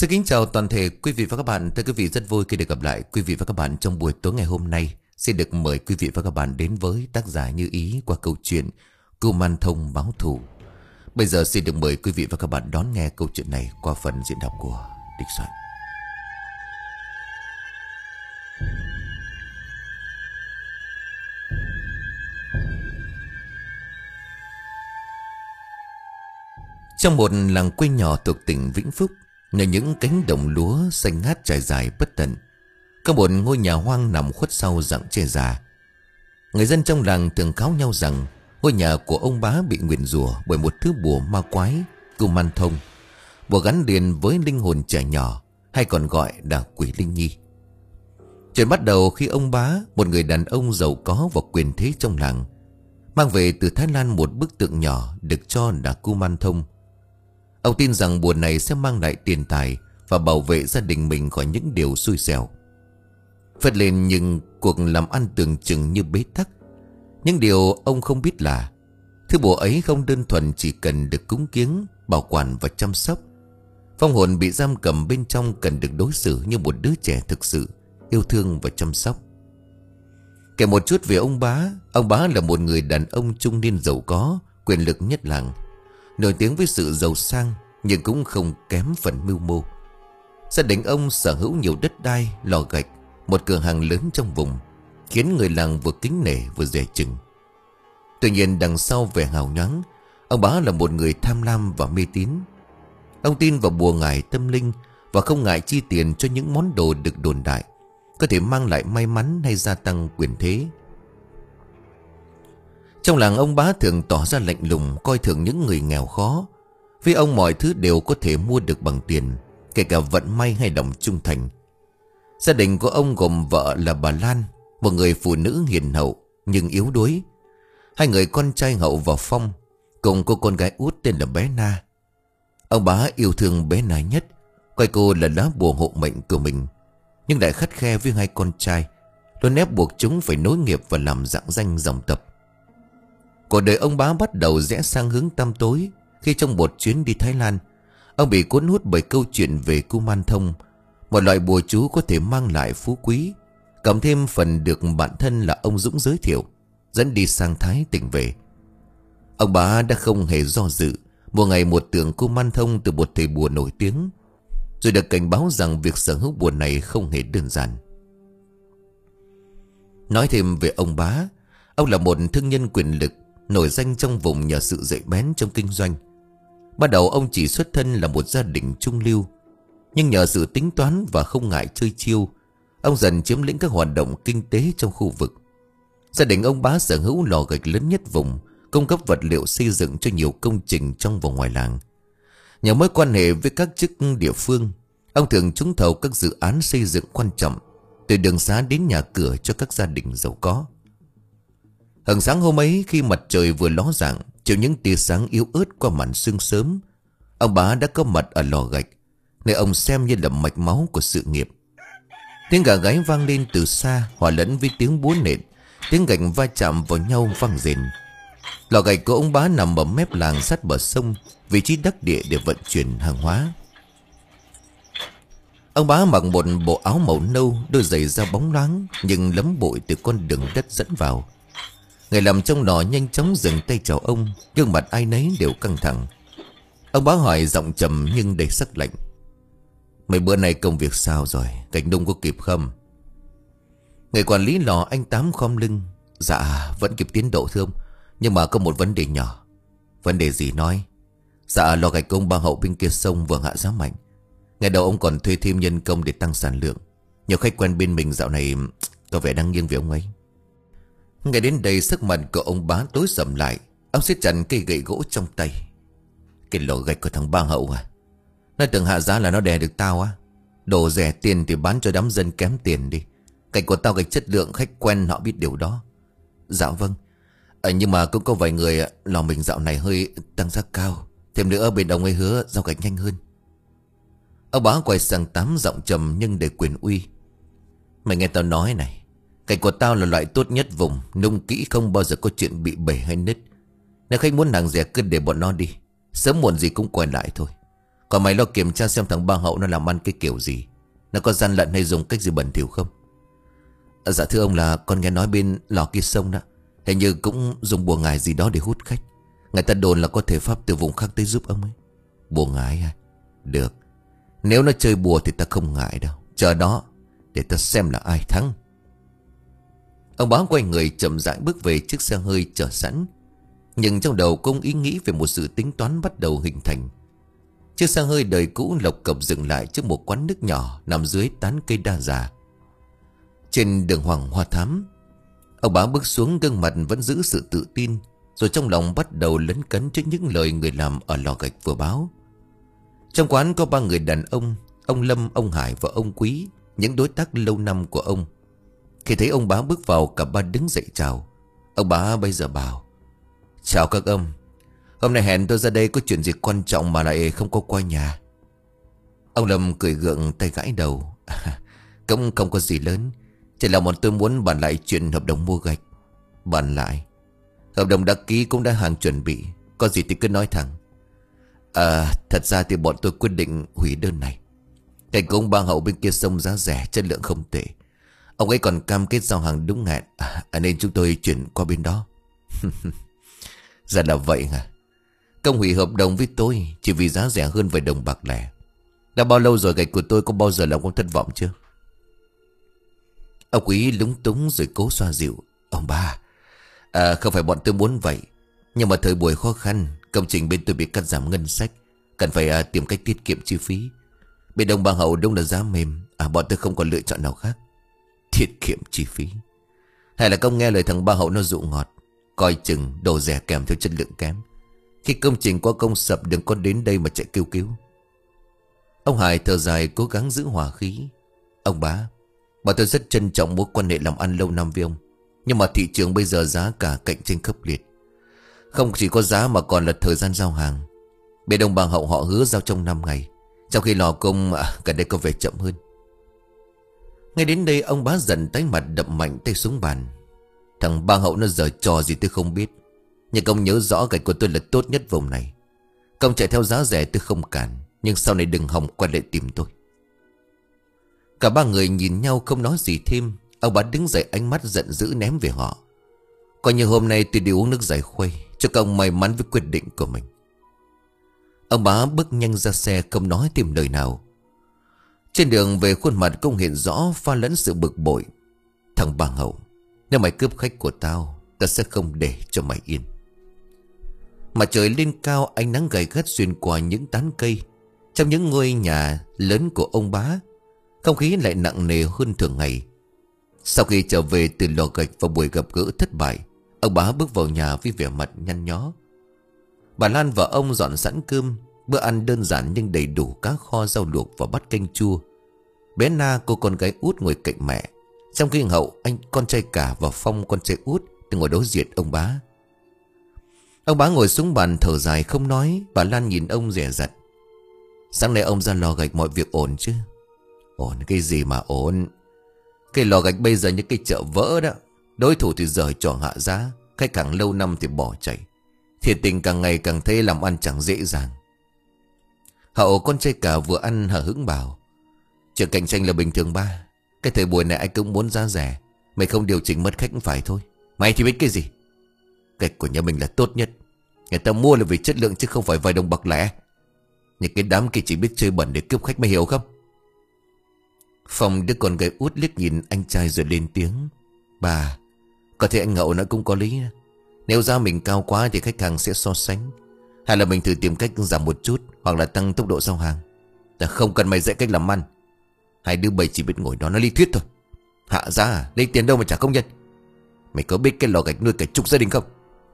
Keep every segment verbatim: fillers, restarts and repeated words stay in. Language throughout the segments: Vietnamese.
Xin kính chào toàn thể quý vị và các bạn. Thưa quý vị, rất vui khi được gặp lại quý vị và các bạn trong buổi tối ngày hôm nay. Xin được mời quý vị và các bạn đến với tác giả Như Ý qua câu chuyện Kuman Thông Báo Thù. Bây giờ xin được mời quý vị và các bạn đón nghe câu chuyện này qua phần diễn đọc của Địch Soạn. Trong một làng quê nhỏ thuộc tỉnh Vĩnh Phúc, nơi những cánh đồng lúa xanh ngát trải dài bất tận, có một ngôi nhà hoang nằm khuất sau rặng tre già. Người dân trong làng thường kháo nhau rằng ngôi nhà của ông bá bị nguyền rủa bởi một thứ bùa ma quái, Kuman Thông, bùa gắn liền với linh hồn trẻ nhỏ, hay còn gọi là quỷ linh nhi. Chuyện bắt đầu khi ông bá, một người đàn ông giàu có và quyền thế trong làng, mang về từ Thái Lan một bức tượng nhỏ được cho là Kuman Thông. Ông tin rằng bùa này sẽ mang lại tiền tài và bảo vệ gia đình mình khỏi những điều xui xẻo. Phật lên nhưng cuộc làm ăn tưởng chừng như bế tắc. Nhưng điều ông không biết là thứ bùa ấy không đơn thuần chỉ cần được cúng kiếng, bảo quản và chăm sóc. Vong hồn bị giam cầm bên trong cần được đối xử như một đứa trẻ thực sự, yêu thương và chăm sóc. Kể một chút về ông bá. Ông bá là một người đàn ông trung niên giàu có, quyền lực nhất làng, nổi tiếng với sự giàu sang nhưng cũng không kém phần mưu mô. Gia đình ông sở hữu nhiều đất đai, lò gạch, một cửa hàng lớn trong vùng, khiến người làng vừa kính nể vừa dè chừng. Tuy nhiên đằng sau vẻ hào nhoáng, ông bá là một người tham lam và mê tín. Ông tin vào bùa ngải tâm linh và không ngại chi tiền cho những món đồ được đồn đại có thể mang lại may mắn hay gia tăng quyền thế. Trong làng, ông bá thường tỏ ra lạnh lùng, coi thường những người nghèo khó. Với ông mọi thứ đều có thể mua được bằng tiền, kể cả vận may hay lòng trung thành. Gia đình của ông gồm vợ là bà Lan, một người phụ nữ hiền hậu nhưng yếu đuối, hai người con trai Hậu và Phong, cùng cô con gái út tên là bé Na. Ông bá yêu thương bé Na nhất, coi cô là lá bùa hộ mệnh của mình, nhưng lại khắt khe với hai con trai, luôn ép buộc chúng phải nối nghiệp và làm rạng danh dòng tộc. Cuộc đời ông bá bắt đầu rẽ sang hướng tăm tối khi trong một chuyến đi Thái Lan, ông bị cuốn hút bởi câu chuyện về Kuman Thông, một loại bùa chú có thể mang lại phú quý, cộng thêm phần được bạn thân là ông Dũng giới thiệu, dẫn đi sang Thái tỉnh về. Ông bá đã không hề do dự, một ngày một tượng Kuman Thông từ một thầy bùa nổi tiếng, rồi được cảnh báo rằng việc sở hữu bùa này không hề đơn giản. Nói thêm về ông bá, ông là một thương nhân quyền lực, nổi danh trong vùng nhờ sự dạy bén trong kinh doanh. Ban đầu ông chỉ xuất thân là một gia đình trung lưu, nhưng nhờ sự tính toán và không ngại chơi chiêu, ông dần chiếm lĩnh các hoạt động kinh tế trong khu vực. Gia đình ông bá sở hữu lò gạch lớn nhất vùng, cung cấp vật liệu xây dựng cho nhiều công trình trong và ngoài làng. Nhờ mối quan hệ với các chức địa phương, ông thường trúng thầu các dự án xây dựng quan trọng, từ đường xá đến nhà cửa cho các gia đình giàu có. Hừng sáng hôm ấy, khi mặt trời vừa ló dạng, chiếu những tia sáng yếu ớt qua màn sương sớm, ông bá đã có mặt ở lò gạch, nơi ông xem như là mạch máu của sự nghiệp. Tiếng gà gáy vang lên từ xa, hòa lẫn với tiếng búa nện, tiếng gạch va chạm vào nhau vang rền. Lò gạch của ông bá nằm ở mép làng sát bờ sông, vị trí đắc địa để vận chuyển hàng hóa. Ông bá mặc một bộ áo màu nâu, đôi giày da bóng loáng nhưng lấm bụi từ con đường đất dẫn vào. Người làm trong lò nhanh chóng dừng tay chào ông, gương mặt ai nấy đều căng thẳng. Ông bá hỏi giọng trầm nhưng đầy sắc lạnh: "Mấy bữa nay công việc sao rồi? Cảnh đông có kịp không?" Người quản lý lò anh Tám khom lưng: "Dạ vẫn kịp tiến độ thưa ông, nhưng mà có một vấn đề nhỏ." "Vấn đề gì nói?" "Dạ lò gạch công ba Hậu bên kia sông vừa hạ giá mạnh. Ngày đầu ông còn thuê thêm nhân công để tăng sản lượng. Nhiều khách quen bên mình dạo này có vẻ đang nghiêng về ông ấy." Ngay đến đây sắc mặt của ông bá tối sầm lại. Ông siết chặt cây gậy gỗ trong tay. "Cái lò gạch của thằng ba Hậu à? Nó tưởng hạ giá là nó đè được tao á? Đồ rẻ tiền thì bán cho đám dân kém tiền đi. Gạch của tao gạch chất lượng, khách quen họ biết điều đó." "Dạ vâng. à, Nhưng mà cũng có vài người lò mình dạo này hơi tăng giá cao. Thêm nữa bên ông ấy hứa giao gạch nhanh hơn." Ông bá quay sang Tám giọng trầm nhưng đầy quyền uy: "Mày nghe tao nói này, gạch của tao là loại tốt nhất vùng, nung kỹ không bao giờ có chuyện bị bể hay nứt. Nếu khách muốn hàng rẻ cứ để bọn nó đi, sớm muộn gì cũng quay lại thôi. Còn mày lo kiểm tra xem thằng ba Hậu nó làm ăn cái kiểu gì, nó có gian lận hay dùng cách gì bẩn thỉu không? À, dạ thưa ông là con nghe nói bên lò kia sông đó hình như cũng dùng bùa ngải gì đó để hút khách. Người ta đồn là có thể pháp từ vùng khác tới giúp ông ấy. Bùa ngải à? Được, nếu nó chơi bùa thì ta không ngại đâu. Chờ đó để ta xem là ai thắng. Ông Bá quay người chậm rãi bước về chiếc xe hơi chờ sẵn. Nhưng trong đầu công ý nghĩ về một sự tính toán bắt đầu hình thành. Chiếc xe hơi đời cũ lộc cộc dừng lại trước một quán nước nhỏ nằm dưới tán cây đa già trên đường Hoàng Hoa Thám. Ông Bá bước xuống, gương mặt vẫn giữ sự tự tin, rồi trong lòng bắt đầu lấn cấn trước những lời người làm ở lò gạch vừa báo. Trong quán có ba người đàn ông: ông Lâm, ông Hải và ông Quý, những đối tác lâu năm của ông. Khi thấy ông Bá bước vào, cả ba đứng dậy chào. Ông Bá bây giờ bảo: chào các ông, hôm nay hẹn tôi ra đây có chuyện gì quan trọng mà lại không có qua nhà. Ông Lâm cười gượng, tay gãi đầu: cũng không có gì lớn, chỉ là một tôi muốn bàn lại chuyện hợp đồng mua gạch. Bàn lại? Hợp đồng đã ký cũng đã hàng chuẩn bị, có gì thì cứ nói thẳng. À, thật ra thì bọn tôi quyết định hủy đơn này. Cảnh của ông ba Hậu bên kia sông giá rẻ, chất lượng không tệ. Ông ấy còn cam kết giao hàng đúng hẹn, à, nên chúng tôi chuyển qua bên đó. Ra là vậy à? Công hủy hợp đồng với tôi chỉ vì giá rẻ hơn vài đồng bạc lẻ. Đã bao lâu rồi gạch của tôi có bao giờ làm ông thất vọng chưa? Ông Quý lúng túng rồi cố xoa dịu: ông ba, à, không phải bọn tôi muốn vậy, nhưng mà thời buổi khó khăn, công trình bên tôi bị cắt giảm ngân sách, cần phải à, tìm cách tiết kiệm chi phí. Bên đồng bằng Hậu đúng là giá mềm, à, bọn tôi không còn lựa chọn nào khác. Tiết kiệm chi phí? Hay là công nghe lời thằng ba Hậu nó dụ ngọt, coi chừng đồ rẻ kèm theo chất lượng kém. Khi công trình qua công sập đừng có đến đây mà chạy kêu cứu. Ông Hải thở dài cố gắng giữ hòa khí: ông bá, bọn tôi rất trân trọng mối quan hệ làm ăn lâu năm với ông, nhưng mà thị trường bây giờ giá cả cạnh tranh khốc liệt. Không chỉ có giá mà còn là thời gian giao hàng. Bên đồng bằng Hậu họ hứa giao trong năm ngày, trong khi lò công à, gần đây có vẻ chậm hơn. Ngay đến đây ông bá giận tái mặt, đập mạnh tay xuống bàn: thằng ba Hậu nó giở trò gì tôi không biết, nhưng công nhớ rõ gạch của tôi là tốt nhất vùng này. Công chạy theo giá rẻ tôi không cản, nhưng sau này đừng hòng quay lại tìm tôi. Cả ba người nhìn nhau không nói gì thêm. Ông bá đứng dậy, ánh mắt giận dữ ném về họ: coi như hôm nay tôi đi uống nước giải khuây, cho các ông may mắn với quyết định của mình. Ông bá bước nhanh ra xe, không nói thêm lời nào. Trên đường về, khuôn mặt công hiện rõ pha lẫn sự bực bội: thằng ba Hậu, nếu mày cướp khách của tao, ta sẽ không để cho mày yên. Mặt trời lên cao, ánh nắng gay gắt xuyên qua những tán cây. Trong những ngôi nhà lớn của ông bá, không khí lại nặng nề hơn thường ngày. Sau khi trở về từ lò gạch và buổi gặp gỡ thất bại, ông bá bước vào nhà với vẻ mặt nhăn nhó. Bà Lan và ông dọn sẵn cơm. Bữa ăn đơn giản nhưng đầy đủ cá kho, rau luộc và bát canh chua. Bé Na, cô con gái út, ngồi cạnh mẹ, trong khi Hậu, anh con trai cả, và Phong, con trai út, thì ngồi đối diện ông bá. Ông bá ngồi xuống bàn thở dài không nói. Bà Lan nhìn ông dè dặt: sáng nay ông ra lò gạch mọi việc ổn chứ? Ổn cái gì mà ổn? Cái lò gạch bây giờ như cái chợ vỡ đó. Đối thủ thì giở trò hạ giá, khách hàng lâu năm thì bỏ chạy. Thiệt tình càng ngày càng thấy làm ăn chẳng dễ dàng. Hậu, con trai cả, vừa ăn hờ hững bảo: chuyện cạnh tranh là bình thường ba. Cái thời buổi này anh cũng muốn giá rẻ. Mày không điều chỉnh mất khách cũng phải thôi. Mày thì biết cái gì? Gạch của nhà mình là tốt nhất. Người ta mua là vì chất lượng chứ không phải vài đồng bạc lẻ. Những cái đám kia chỉ biết chơi bẩn để cướp khách, mày hiểu không? Phong, đứa con gái út, liếc nhìn anh trai rồi lên tiếng: bà, có thể anh Hậu nói cũng có lý. Nếu giá mình cao quá thì khách hàng sẽ so sánh. Hay là mình thử tìm cách giảm một chút, hoặc là tăng tốc độ giao hàng. Ta không cần mày dạy cách làm ăn. Hai đứa bay chỉ biết ngồi đó nói lý thuyết thôi. Hạ giá à? Lấy tiền đâu mà trả công nhân? Mày có biết cái lò gạch nuôi cả chục gia đình không?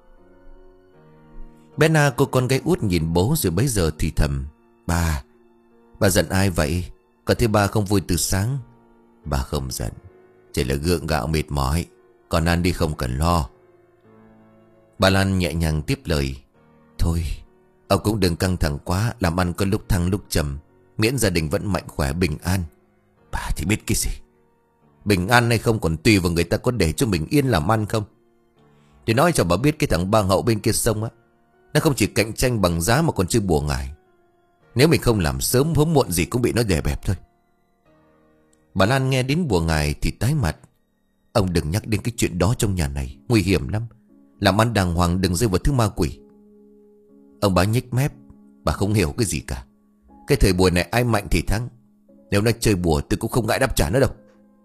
Bé Na, cô con gái út, nhìn bố rồi bấy giờ thì thầm: bà, bà giận ai vậy? Có thấy ba không vui từ sáng? Bà không giận, chỉ là gượng gạo mệt mỏi. Còn ăn đi không cần lo. Bà Lan nhẹ nhàng tiếp lời: thôi, ông cũng đừng căng thẳng quá. Làm ăn có lúc thăng lúc trầm, miễn gia đình vẫn mạnh khỏe bình an. Bà thì biết cái gì? Bình an hay không còn tùy vào người ta có để cho mình yên làm ăn không. Thì nói cho bà biết, cái thằng ba Hậu bên kia sông á, nó không chỉ cạnh tranh bằng giá mà còn chơi bùa ngải. Nếu mình không làm sớm hôm muộn gì cũng bị nó đè bẹp thôi. Bà Lan nghe đến bùa ngài thì tái mặt. Ông đừng nhắc đến cái chuyện đó trong nhà này, nguy hiểm lắm. Làm ăn đàng hoàng đừng rơi vào thứ ma quỷ. Ông Bá nhếch mép. Bà không hiểu cái gì cả. Cái thời buổi này ai mạnh thì thắng. Nếu nó chơi bùa tôi cũng không ngại đáp trả nó đâu.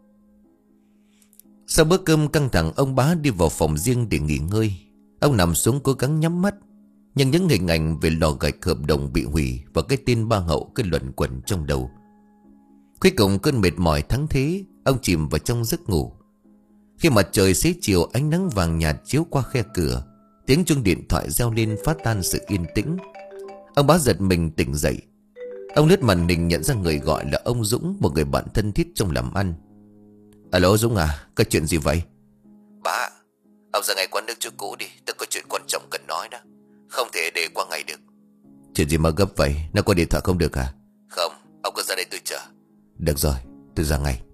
Sau bữa cơm căng thẳng, ông Bá đi vào phòng riêng để nghỉ ngơi. Ông nằm xuống cố gắng nhắm mắt. Nhưng những hình ảnh về lò gạch hợp đồng bị hủy và cái tên Ba Hậu cứ luẩn quẩn trong đầu. Cuối cùng cơn mệt mỏi thắng thế, ông chìm vào trong giấc ngủ. Khi mặt trời xế chiều, ánh nắng vàng nhạt chiếu qua khe cửa, tiếng chuông điện thoại reo lên phá tan sự yên tĩnh. Ông Bá giật mình tỉnh dậy. Ông lướt màn hình nhận ra người gọi là ông Dũng, một người bạn thân thiết trong làm ăn. Alo Dũng à, có chuyện gì vậy? Bà, ông ra ngay quán nước chỗ cũ đi, tôi có chuyện quan trọng cần nói đó. Không thể để qua ngày được. Chuyện gì mà gấp vậy? Nó có điện thoại không được à? Không, ông cứ ra đây tôi chờ. Được rồi, tôi ra ngay.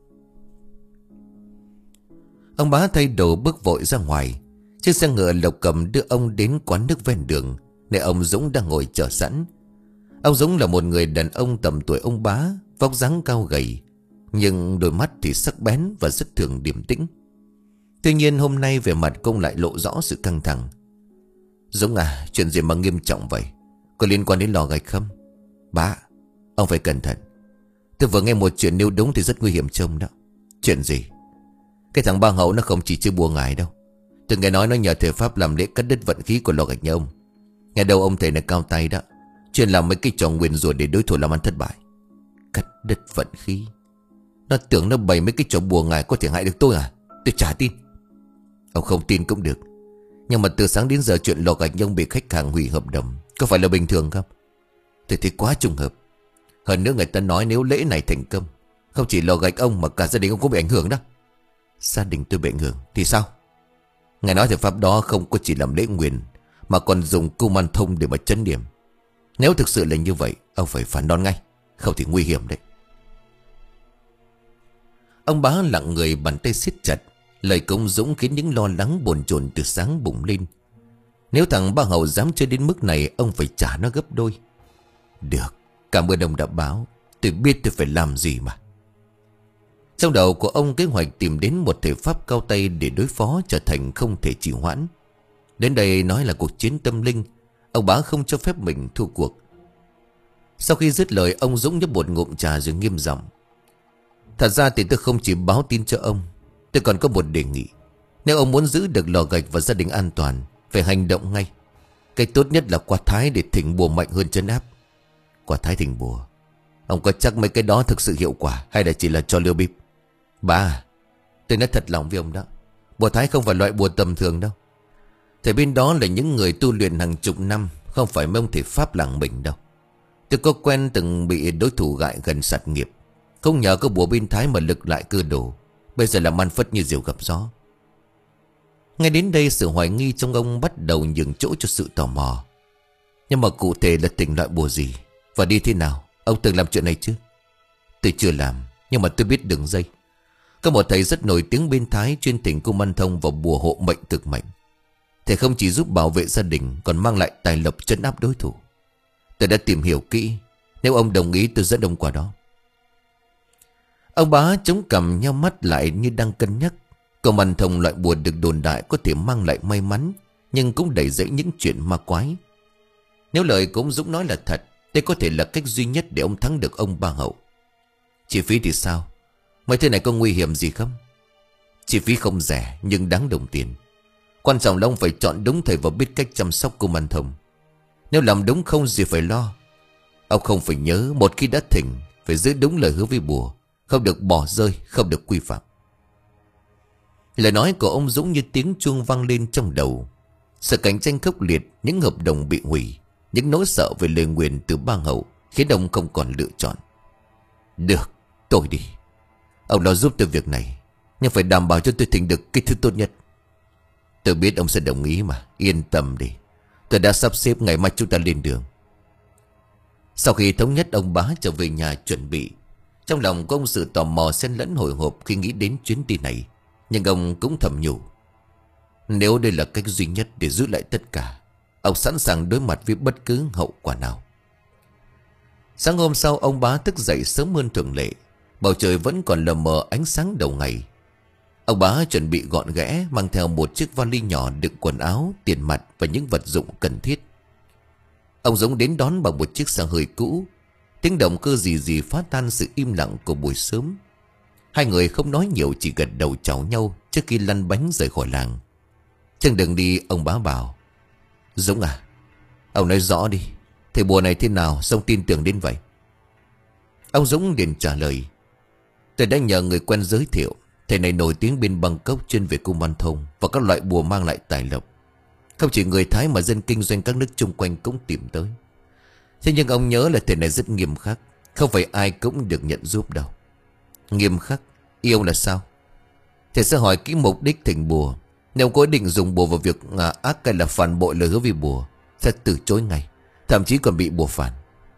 Ông Bá thay đồ bước vội ra ngoài. Chiếc xe ngựa Lộc cầm đưa ông đến quán nước ven đường, nơi ông Dũng đang ngồi chờ sẵn. Ông Dũng là một người đàn ông tầm tuổi ông Bá, vóc dáng cao gầy, nhưng đôi mắt thì sắc bén và rất thường điềm tĩnh. Tuy nhiên hôm nay về mặt công lại lộ rõ sự căng thẳng. Dũng à, chuyện gì mà nghiêm trọng vậy? Có liên quan đến lò gạch không? Bá, ông phải cẩn thận. Tôi vừa nghe một chuyện, nếu đúng thì rất nguy hiểm trông đó. Chuyện gì? Cái thằng Ba Hậu nó không chỉ chơi bùa ngải đâu. Tôi nghe nói nó nhờ thầy Pháp làm lễ cắt đứt vận khí của lò gạch nhà ông. Nghe đâu ông thầy này cao tay đó, chuyên làm mấy cái trò nguyền rủa để đối thủ làm ăn thất bại. Cắt đứt vận khí? Nó tưởng nó bày mấy cái trò bùa ngải có thể hại được tôi à? Tôi chả tin. Ông không tin cũng được. Nhưng mà từ sáng đến giờ chuyện lò gạch nhà ông bị khách hàng hủy hợp đồng có phải là bình thường không? Tôi thấy quá trùng hợp. Hơn nữa người ta nói nếu lễ này thành công, không chỉ lò gạch ông mà cả gia đình ông cũng bị ảnh hưởng đó. Gia đình tôi bị ảnh hưởng thì sao? Ngài nói thầy Pháp đó không có chỉ làm lễ nguyền, mà còn dùng cung man thông để mà chấn điểm. Nếu thực sự là như vậy, ông phải phản đòn ngay, không thì nguy hiểm đấy. Ông Bá lặng người, bàn tay siết chặt. Lời của ông Dũng khiến những lo lắng bồn chồn từ sáng bùng lên. Nếu thằng Ba Hậu dám chơi đến mức này, ông phải trả nó gấp đôi. Được, cảm ơn ông đã báo. Tôi biết tôi phải làm gì mà. Trong đầu của ông, kế hoạch tìm đến một thể pháp cao tay để đối phó trở thành không thể trì hoãn. Đến đây nói là cuộc chiến tâm linh, ông Bá không cho phép mình thua cuộc. Sau khi dứt lời, ông Dũng nhấp một ngụm trà rồi nghiêm giọng. Thật ra thì tôi không chỉ báo tin cho ông, tôi còn có một đề nghị. Nếu ông muốn giữ được lò gạch và gia đình an toàn, phải hành động ngay. Cái tốt nhất là qua thái để thỉnh bùa mạnh hơn trấn áp. Qua thái thỉnh bùa? Ông có chắc mấy cái đó thực sự hiệu quả, hay là chỉ là cho lừa bịp? Bà, tôi nói thật lòng với ông đó, bùa thái không phải loại bùa tầm thường đâu. Thầy bên đó là những người tu luyện hàng chục năm, không phải mấy ông thầy Pháp làng mình đâu. Tôi có quen từng bị đối thủ gại gần sạt nghiệp. Không nhờ có bùa bên thái mà lực lại cơ đồ. Bây giờ là man phất như diều gặp gió. Ngay đến đây sự hoài nghi trong ông bắt đầu nhường chỗ cho sự tò mò. Nhưng mà cụ thể là tình loại bùa gì và đi thế nào? Ông từng làm chuyện này chứ? Tôi chưa làm, nhưng mà tôi biết đường dây. Có một thầy rất nổi tiếng bên Thái chuyên thỉnh cung man thông và bùa hộ mệnh cực mạnh. Thầy không chỉ giúp bảo vệ gia đình, còn mang lại tài lộc trấn áp đối thủ. Tôi đã tìm hiểu kỹ. Nếu ông đồng ý tôi dẫn ông qua đó. Ông Bá chống cằm nheo mắt lại như đang cân nhắc. Cung man thông loại bùa được đồn đại có thể mang lại may mắn, nhưng cũng đầy dẫy những chuyện ma quái. Nếu lời của ông Dũng nói là thật, đây có thể là cách duy nhất để ông thắng được ông Ba Hậu. Chi phí thì sao? Mấy thứ này có nguy hiểm gì không? Chi phí không rẻ nhưng đáng đồng tiền. Quan trọng là ông phải chọn đúng thầy và biết cách chăm sóc cung man thông. Nếu làm đúng không gì phải lo. Ông không phải nhớ, một khi đã thỉnh phải giữ đúng lời hứa với bùa, không được bỏ rơi, không được quy phạm. Lời nói của ông Dũng như tiếng chuông vang lên trong đầu. Sự cạnh tranh khốc liệt, những hợp đồng bị hủy, những nỗi sợ về lời nguyền từ Ba Hậu khiến ông không còn lựa chọn. Được, tôi đi. Ông lo giúp tôi việc này, nhưng phải đảm bảo cho tôi thỉnh được cái thứ tốt nhất. Tôi biết ông sẽ đồng ý mà, yên tâm đi. Tôi đã sắp xếp ngày mai chúng ta lên đường. Sau khi thống nhất, ông Bá trở về nhà chuẩn bị. Trong lòng có ông sự tò mò xen lẫn hồi hộp khi nghĩ đến chuyến đi này. Nhưng ông cũng thầm nhủ, nếu đây là cách duy nhất để giữ lại tất cả, ông sẵn sàng đối mặt với bất cứ hậu quả nào. Sáng hôm sau ông bá thức dậy sớm hơn thường lệ. Bầu trời vẫn còn lờ mờ ánh sáng đầu ngày. Ông bá chuẩn bị gọn ghẽ, mang theo một chiếc vali nhỏ đựng quần áo, tiền mặt và những vật dụng cần thiết. Ông Dũng đến đón bằng một chiếc xe hơi cũ. Tiếng động cơ gì gì phá tan sự im lặng của buổi sớm. Hai người không nói nhiều, chỉ gật đầu chào nhau trước khi lăn bánh rời khỏi làng. Trên đường đi ông bá bảo: Dũng à, ông nói rõ đi, thầy bùa này thế nào sao tin tưởng đến vậy? Ông Dũng liền trả lời: Tôi đã nhờ người quen giới thiệu. Thầy này nổi tiếng bên Bangkok, chuyên về cung man thông và các loại bùa mang lại tài lộc. Không chỉ người Thái mà dân kinh doanh các nước chung quanh cũng tìm tới. Thế nhưng ông nhớ là thầy này rất nghiêm khắc, không phải ai cũng được nhận giúp đâu. Nghiêm khắc? Yêu là sao? Thầy sẽ hỏi kỹ mục đích thỉnh bùa. Nếu có ý định dùng bùa vào việc à, ác hay là phản bội lời hứa với bùa, sẽ từ chối ngay, thậm chí còn bị bùa phản.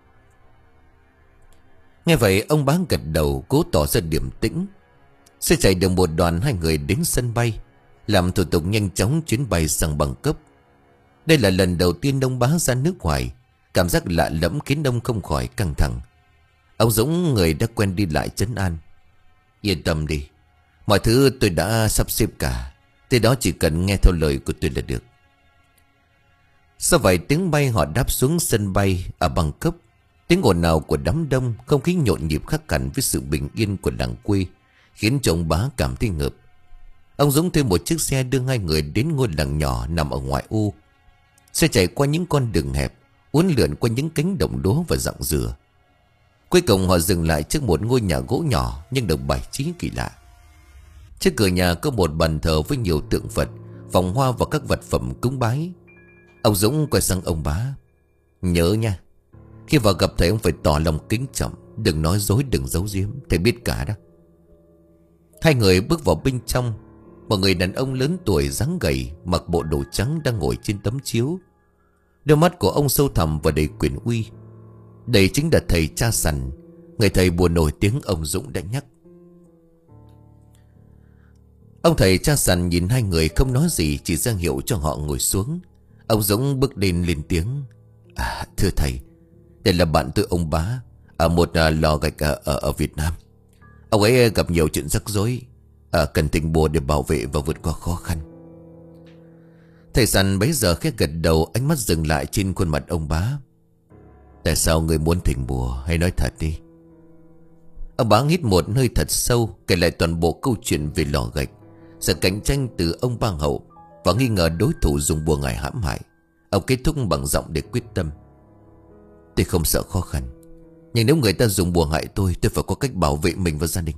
Nghe vậy ông bá gật đầu, cố tỏ ra điềm tĩnh. Xe chạy được một đoạn, hai người đến sân bay, làm thủ tục nhanh chóng chuyến bay sang Bangkok. Đây là lần đầu tiên ông bá ra nước ngoài. Cảm giác lạ lẫm khiến ông không khỏi căng thẳng. Ông Dũng, người đã quen đi lại, trấn an: Yên tâm đi, mọi thứ tôi đã sắp xếp cả. Tới đó chỉ cần nghe theo lời của tôi là được. Sau vài tiếng bay, họ đáp xuống sân bay ở Bangkok. Tiếng ồn ào của đám đông, không khí nhộn nhịp khác hẳn với sự bình yên của làng quê, khiến cho ông bá cảm thấy ngợp. Ông Dũng thuê một chiếc xe đưa hai người đến ngôi làng nhỏ nằm ở ngoại ô. Xe chạy qua những con đường hẹp, uốn lượn qua những cánh đồng lúa và ruộng dừa. Cuối cùng họ dừng lại trước một ngôi nhà gỗ nhỏ nhưng được bài trí kỳ lạ. Trước cửa nhà có một bàn thờ với nhiều tượng Phật, vòng hoa và các vật phẩm cúng bái. Ông Dũng quay sang ông bá: Nhớ nha, khi vào gặp thầy ông phải tỏ lòng kính trọng, đừng nói dối, đừng giấu giếm, thầy biết cả đó. Hai người bước vào bên trong. Một người đàn ông lớn tuổi dáng gầy, mặc bộ đồ trắng đang ngồi trên tấm chiếu. Đôi mắt của ông sâu thẳm và đầy quyền uy. Đây chính là thầy Cha Sằn, người thầy bùa nổi tiếng ông Dũng đã nhắc. Ông thầy Cha Sằn nhìn hai người không nói gì, chỉ ra hiệu cho họ ngồi xuống. Ông Dũng bước lên lên tiếng: À, thưa thầy, đây là bạn tôi ông bá, ở một à, lò gạch ở, ở, ở Việt Nam. Ông ấy gặp nhiều chuyện rắc rối, à, cần thỉnh bùa để bảo vệ và vượt qua khó khăn. Thầy Sằn bấy giờ khẽ gật đầu, ánh mắt dừng lại trên khuôn mặt ông bá. Tại sao người muốn thỉnh bùa, hãy nói thật đi. Ông bá hít một hơi thật sâu, kể lại toàn bộ câu chuyện về lò gạch, sự cạnh tranh từ ông Bang Hậu và nghi ngờ đối thủ dùng bùa ngải hãm hại. Ông kết thúc bằng giọng để quyết tâm: Tôi không sợ khó khăn, nhưng nếu người ta dùng bùa hại tôi, tôi phải có cách bảo vệ mình và gia đình.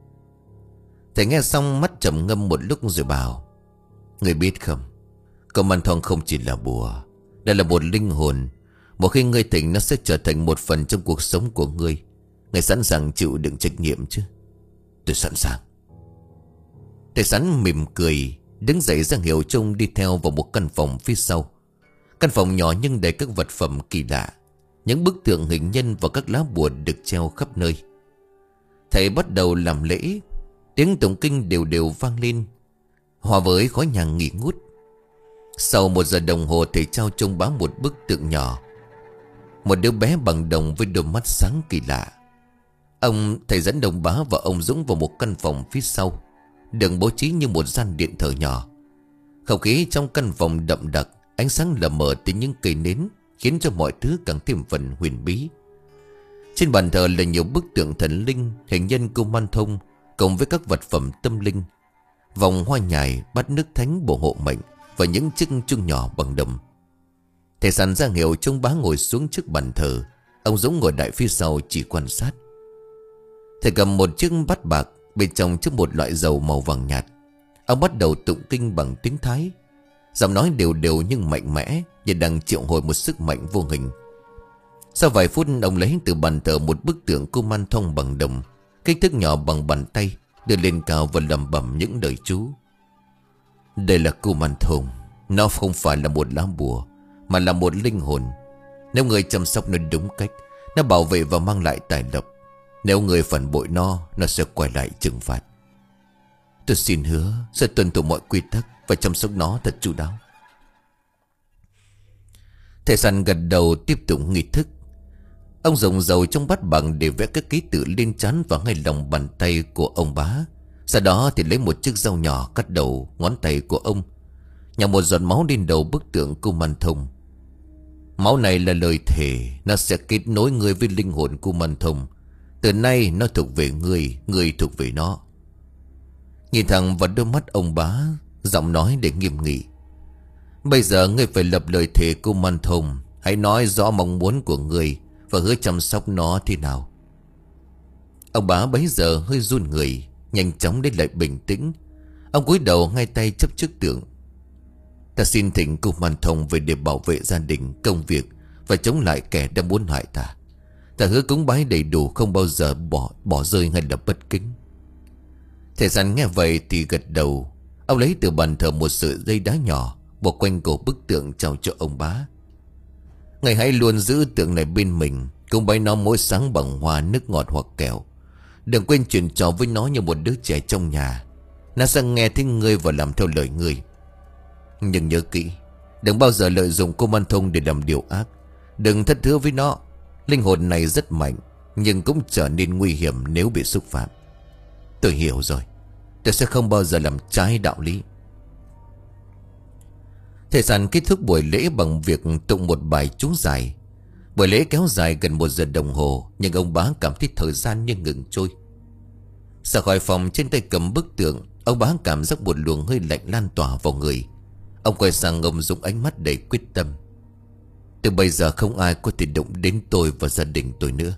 Thầy nghe xong mắt trầm ngâm một lúc rồi bảo: Người biết không, Công An Thong không chỉ là bùa, đây là một linh hồn. Một khi ngươi thỉnh, nó sẽ trở thành một phần trong cuộc sống của ngươi. Ngươi sẵn sàng chịu đựng trách nhiệm chứ? Tôi sẵn sàng. Thầy Sắn mỉm cười, đứng dậy ra hiệu trông đi theo vào một căn phòng phía sau. Căn phòng nhỏ nhưng đầy các vật phẩm kỳ lạ, những bức tượng hình nhân và các lá bùa được treo khắp nơi. Thầy bắt đầu làm lễ. Tiếng tụng kinh đều đều vang lên, hòa với khói nhang nghi ngút. Sau một giờ đồng hồ, thầy trao cho ông bá một bức tượng nhỏ, một đứa bé bằng đồng với đôi mắt sáng kỳ lạ. Ông thầy dẫn ông bá và ông Dũng vào một căn phòng phía sau, được bố trí như một gian điện thờ nhỏ. Không khí trong căn phòng đậm đặc, ánh sáng lờ mờ từ những cây nến khiến cho mọi thứ càng thêm phần huyền bí. Trên bàn thờ là nhiều bức tượng thần linh, hình nhân Công Man Thông, cùng với các vật phẩm tâm linh, vòng hoa nhài, bát nước thánh bổ hộ mệnh và những chiếc chuông nhỏ bằng đồng. Thầy Sàn ra hiệu trông bá ngồi xuống trước bàn thờ. Ông Dũng ngồi đại phía sau chỉ quan sát. Thầy cầm một chiếc bát bạc, bên trong chứa một loại dầu màu vàng nhạt. Ông bắt đầu tụng kinh bằng tiếng Thái, giọng nói đều đều nhưng mạnh mẽ, như đang triệu hồi một sức mạnh vô hình. Sau vài phút, ông lấy từ bàn thờ một bức tượng cô Man Thông bằng đồng, kích thước nhỏ bằng bàn tay, đưa lên cao và lẩm bẩm những lời chú. Đây là cô Man Thông. Nó không phải là một lá bùa, mà là một linh hồn. Nếu người chăm sóc nó đúng cách, nó bảo vệ và mang lại tài lộc. Nếu người phản bội nó, nó sẽ quay lại trừng phạt. Tôi xin hứa sẽ tuân thủ mọi quy tắc và chăm sóc nó thật chu đáo. Thầy Sàn gật đầu tiếp tục nghi thức. Ông dùng dầu trong bát bằng để vẽ các ký tự lên trán và ngay lòng bàn tay của ông bá. Sau đó thì lấy một chiếc dao nhỏ cắt đầu ngón tay của ông, nhả một giọt máu lên đầu bức tượng Kuman Thong. Máu này là lời thề, nó sẽ kết nối người với linh hồn Kuman Thong. Từ nay nó thuộc về người, người thuộc về nó. Nhìn thẳng vào đôi mắt ông bá, giọng nói để nghiêm nghị: bây giờ ngươi phải lập lời thề Kuman Thong. Hãy nói rõ mong muốn của ngươi và hứa chăm sóc nó thế nào. Ông bá bấy giờ hơi run người, nhanh chóng lấy lại bình tĩnh. Ông cúi đầu ngay tay chấp trước tượng: ta xin thỉnh Kuman Thong về để bảo vệ gia đình, công việc và chống lại kẻ đã muốn hại ta. Ta hứa cúng bái đầy đủ, không bao giờ bỏ bỏ rơi hay là bất kính. Thầy săn nghe vậy thì gật đầu. Ông lấy từ bàn thờ một sợi dây đá nhỏ buộc quanh cổ bức tượng, chào cho ông bá: ngài hãy luôn giữ tượng này bên mình, cúng bái nó mỗi sáng bằng hoa, nước ngọt hoặc kẹo. Đừng quên chuyện trò với nó như một đứa trẻ trong nhà. Nó sẽ nghe thấy ngươi và làm theo lời ngươi. Nhưng nhớ kỹ, đừng bao giờ lợi dụng Kuman Thong để làm điều ác. Đừng thất hứa với nó. Linh hồn này rất mạnh, nhưng cũng trở nên nguy hiểm nếu bị xúc phạm. Tôi hiểu rồi. Tôi sẽ không bao giờ làm trái đạo lý. Thầy sàn kết thúc buổi lễ bằng việc tụng một bài chú giải. Buổi lễ kéo dài gần một giờ đồng hồ, nhưng ông bá cảm thấy thời gian như ngừng trôi. Ra khỏi phòng, trên tay cầm bức tượng, ông bá cảm giác một luồng hơi lạnh lan tỏa vào người. Ông quay sang ông Dũng, ánh mắt đầy quyết tâm: từ bây giờ không ai có thể động đến tôi và gia đình tôi nữa.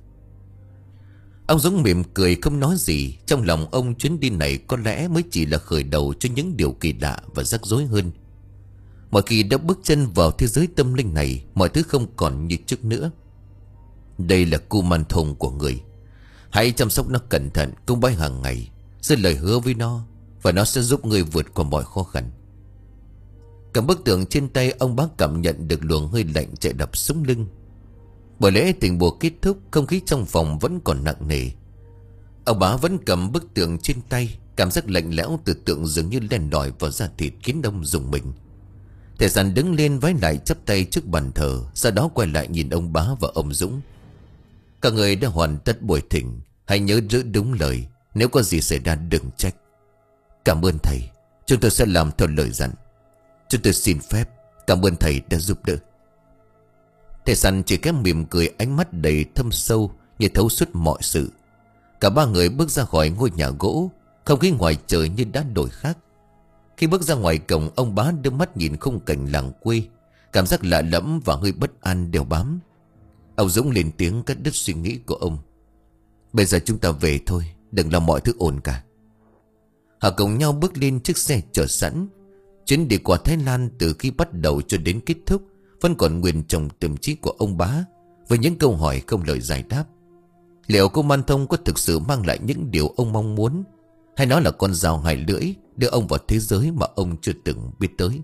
Ông Dũng mỉm cười không nói gì. Trong lòng ông, chuyến đi này có lẽ mới chỉ là khởi đầu cho những điều kỳ lạ và rắc rối hơn. Mọi khi đã bước chân vào thế giới tâm linh này, mọi thứ không còn như trước nữa. Đây là Kuman Thong của người. Hãy chăm sóc nó cẩn thận, cúng bái hàng ngày, giữ lời hứa với nó, và nó sẽ giúp người vượt qua mọi khó khăn. Cầm bức tượng trên tay, ông bác cảm nhận được luồng hơi lạnh chạy đập sống lưng. Buổi lễ tình bùa kết thúc, không khí trong phòng vẫn còn nặng nề. Ông bá vẫn cầm bức tượng trên tay, cảm giác lạnh lẽo từ tượng dường như len lỏi vào da thịt khiến ông rùng mình. Thầy sàn đứng lên vái lại chắp tay trước bàn thờ, sau đó quay lại nhìn ông bá và ông Dũng: các người đã hoàn tất buổi thỉnh, hãy nhớ giữ đúng lời. Nếu có gì xảy ra đừng trách. Cảm ơn thầy, chúng tôi sẽ làm theo lời dặn. Chúng tôi xin phép. Cảm ơn thầy đã giúp đỡ. Thầy săn chỉ kém mỉm cười, ánh mắt đầy thâm sâu như thấu suốt mọi sự. Cả ba người bước ra khỏi ngôi nhà gỗ. Không khí ngoài trời như đã đổi khác. Khi bước ra ngoài cổng, ông bá đưa mắt nhìn khung cảnh làng quê. Cảm giác lạ lẫm và hơi bất an đeo bám. Ông Dũng lên tiếng cắt đứt suy nghĩ của ông: bây giờ chúng ta về thôi, đừng làm mọi thứ ổn cả. Họ cùng nhau bước lên chiếc xe chờ sẵn. Chuyến đi qua Thái Lan từ khi bắt đầu cho đến kết thúc vẫn còn nguyên trong tâm trí của ông bá, với những câu hỏi không lời giải đáp. Liệu Kuman Thong có thực sự mang lại những điều ông mong muốn, hay nó là con dao hai lưỡi đưa ông vào thế giới mà ông chưa từng biết tới?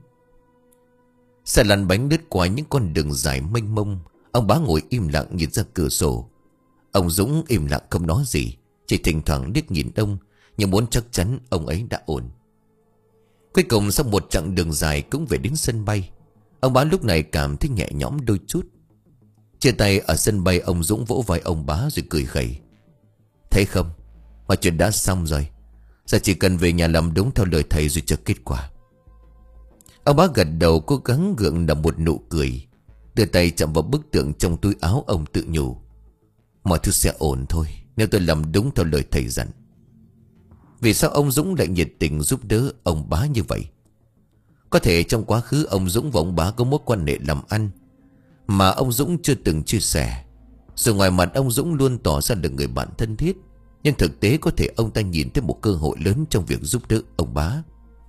Xe lăn bánh lướt qua những con đường dài mênh mông. Ông bá ngồi im lặng nhìn ra cửa sổ. Ông Dũng im lặng không nói gì, chỉ thỉnh thoảng liếc nhìn ông, như muốn chắc chắn ông ấy đã ổn. Cuối cùng sau một chặng đường dài cũng về đến sân bay. Ông bá lúc này cảm thấy nhẹ nhõm đôi chút. Chia tay ở sân bay, ông Dũng vỗ vai ông bá rồi cười khẩy: thấy không, mọi chuyện đã xong rồi. Giờ chỉ cần về nhà làm đúng theo lời thầy rồi cho kết quả. Ông bá gật đầu, cố gắng gượng nở một nụ cười, đưa tay chạm vào bức tượng trong túi áo. Ông tự nhủ: mọi thứ sẽ ổn thôi, nếu tôi làm đúng theo lời thầy dặn. Vì sao ông Dũng lại nhiệt tình giúp đỡ ông bá như vậy? Có thể trong quá khứ ông Dũng và ông bá có mối quan hệ làm ăn mà ông Dũng chưa từng chia sẻ. Dù ngoài mặt ông Dũng luôn tỏ ra là người bạn thân thiết, nhưng thực tế có thể ông ta nhìn thấy một cơ hội lớn trong việc giúp đỡ ông bá.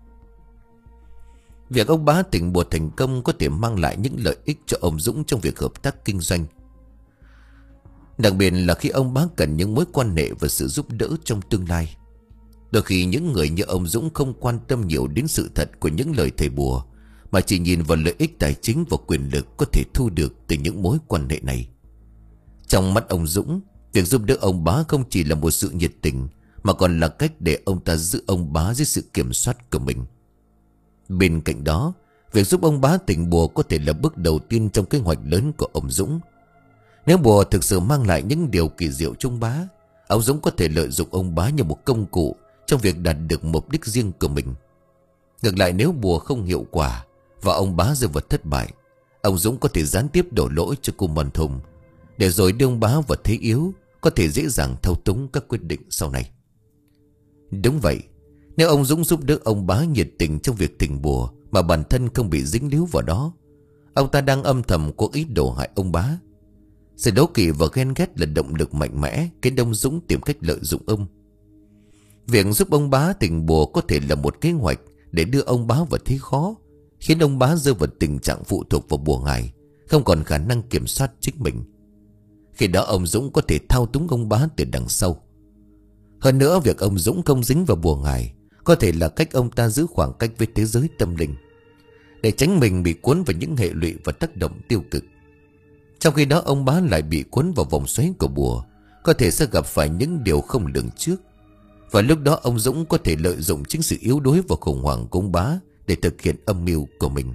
Việc ông bá tỉnh bùa thành công có thể mang lại những lợi ích cho ông Dũng trong việc hợp tác kinh doanh. Đặc biệt là khi ông bá cần những mối quan hệ và sự giúp đỡ trong tương lai. Đôi khi những người như ông Dũng không quan tâm nhiều đến sự thật của những lời thầy bùa, mà chỉ nhìn vào lợi ích tài chính và quyền lực có thể thu được từ những mối quan hệ này. Trong mắt ông Dũng, việc giúp đỡ ông bá không chỉ là một sự nhiệt tình, mà còn là cách để ông ta giữ ông bá dưới sự kiểm soát của mình. Bên cạnh đó, việc giúp ông bá tỉnh bùa có thể là bước đầu tiên trong kế hoạch lớn của ông Dũng. Nếu bùa thực sự mang lại những điều kỳ diệu cho ông bá, ông Dũng có thể lợi dụng ông bá như một công cụ trong việc đạt được mục đích riêng của mình. Ngược lại, nếu bùa không hiệu quả và ông bá rơi vào thất bại, ông Dũng có thể gián tiếp đổ lỗi cho cô Mân Thùng, để rồi đưa ông bá vào thế yếu, có thể dễ dàng thao túng các quyết định sau này. Đúng vậy, nếu ông Dũng giúp đỡ ông bá nhiệt tình trong việc thỉnh bùa mà bản thân không bị dính líu vào đó, ông ta đang âm thầm có ý đồ hại ông bá. Sự đố kỵ và ghen ghét là động lực mạnh mẽ khiến ông Dũng tìm cách lợi dụng ông. Việc giúp ông bá thỉnh bùa có thể là một kế hoạch để đưa ông bá vào thế khó, khiến ông bá rơi vào tình trạng phụ thuộc vào bùa ngải, không còn khả năng kiểm soát chính mình. Khi đó ông Dũng có thể thao túng ông bá từ đằng sau. Hơn nữa, việc ông Dũng không dính vào bùa ngải có thể là cách ông ta giữ khoảng cách với thế giới tâm linh, để tránh mình bị cuốn vào những hệ lụy và tác động tiêu cực. Trong khi đó, ông bá lại bị cuốn vào vòng xoáy của bùa, có thể sẽ gặp phải những điều không lường trước. Và lúc đó ông Dũng có thể lợi dụng chính sự yếu đuối và khủng hoảng của ông bá để thực hiện âm mưu của mình.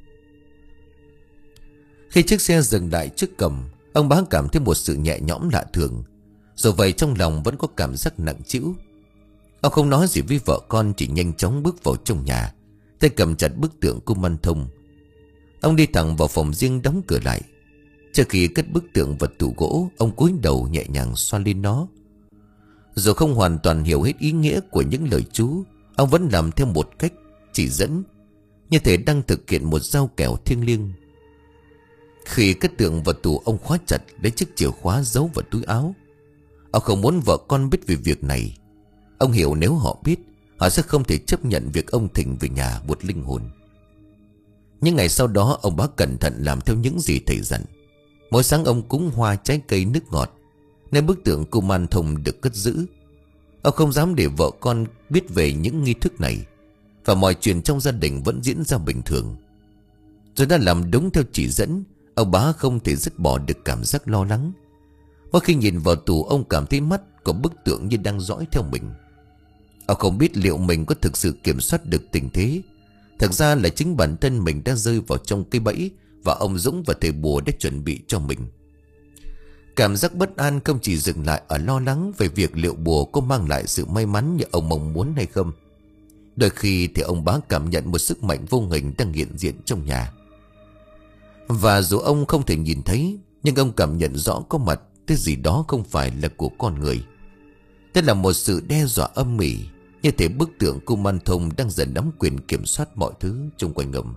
Khi chiếc xe dừng lại trước cổng, ông bá cảm thấy một sự nhẹ nhõm lạ thường. Dù vậy trong lòng vẫn có cảm giác nặng trĩu. Ông không nói gì với vợ con, chỉ nhanh chóng bước vào trong nhà, tay cầm chặt bức tượng của Mân Thông. Ông đi thẳng vào phòng riêng, đóng cửa lại. Trước khi cất bức tượng vào tủ gỗ, ông cúi đầu nhẹ nhàng xoa lên nó. Dù không hoàn toàn hiểu hết ý nghĩa của những lời chú, ông vẫn làm theo một cách chỉ dẫn, như thể đang thực hiện một giao kèo thiêng liêng. Khi cất tượng vào tủ, ông khóa chặt lấy chiếc chìa khóa giấu vào túi áo. Ông không muốn vợ con biết về việc này. Ông hiểu nếu họ biết, họ sẽ không thể chấp nhận việc ông thỉnh về nhà một linh hồn. Những ngày sau đó, ông bá cẩn thận làm theo những gì thầy dặn. Mỗi sáng ông cúng hoa trái cây nước ngọt, nên bức tượng cô Man Thông được cất giữ. Ông không dám để vợ con biết về những nghi thức này, và mọi chuyện trong gia đình vẫn diễn ra bình thường. Rồi đã làm đúng theo chỉ dẫn, ông bá không thể dứt bỏ được cảm giác lo lắng. Mỗi khi nhìn vào tủ, ông cảm thấy mắt của bức tượng như đang dõi theo mình. Ông không biết liệu mình có thực sự kiểm soát được tình thế. Thực ra là chính bản thân mình đã rơi vào trong cái bẫy và ông Dũng và thầy bùa đã chuẩn bị cho mình. Cảm giác bất an không chỉ dừng lại ở lo lắng về việc liệu bùa có mang lại sự may mắn như ông mong muốn hay không. Đôi khi thì ông bá cảm nhận một sức mạnh vô hình đang hiện diện trong nhà. Và dù ông không thể nhìn thấy, nhưng ông cảm nhận rõ có mặt cái gì đó không phải là của con người. Đây là một sự đe dọa âm mỉ, như thể bức tượng cô Man Thông đang dần nắm quyền kiểm soát mọi thứ xung quanh ông.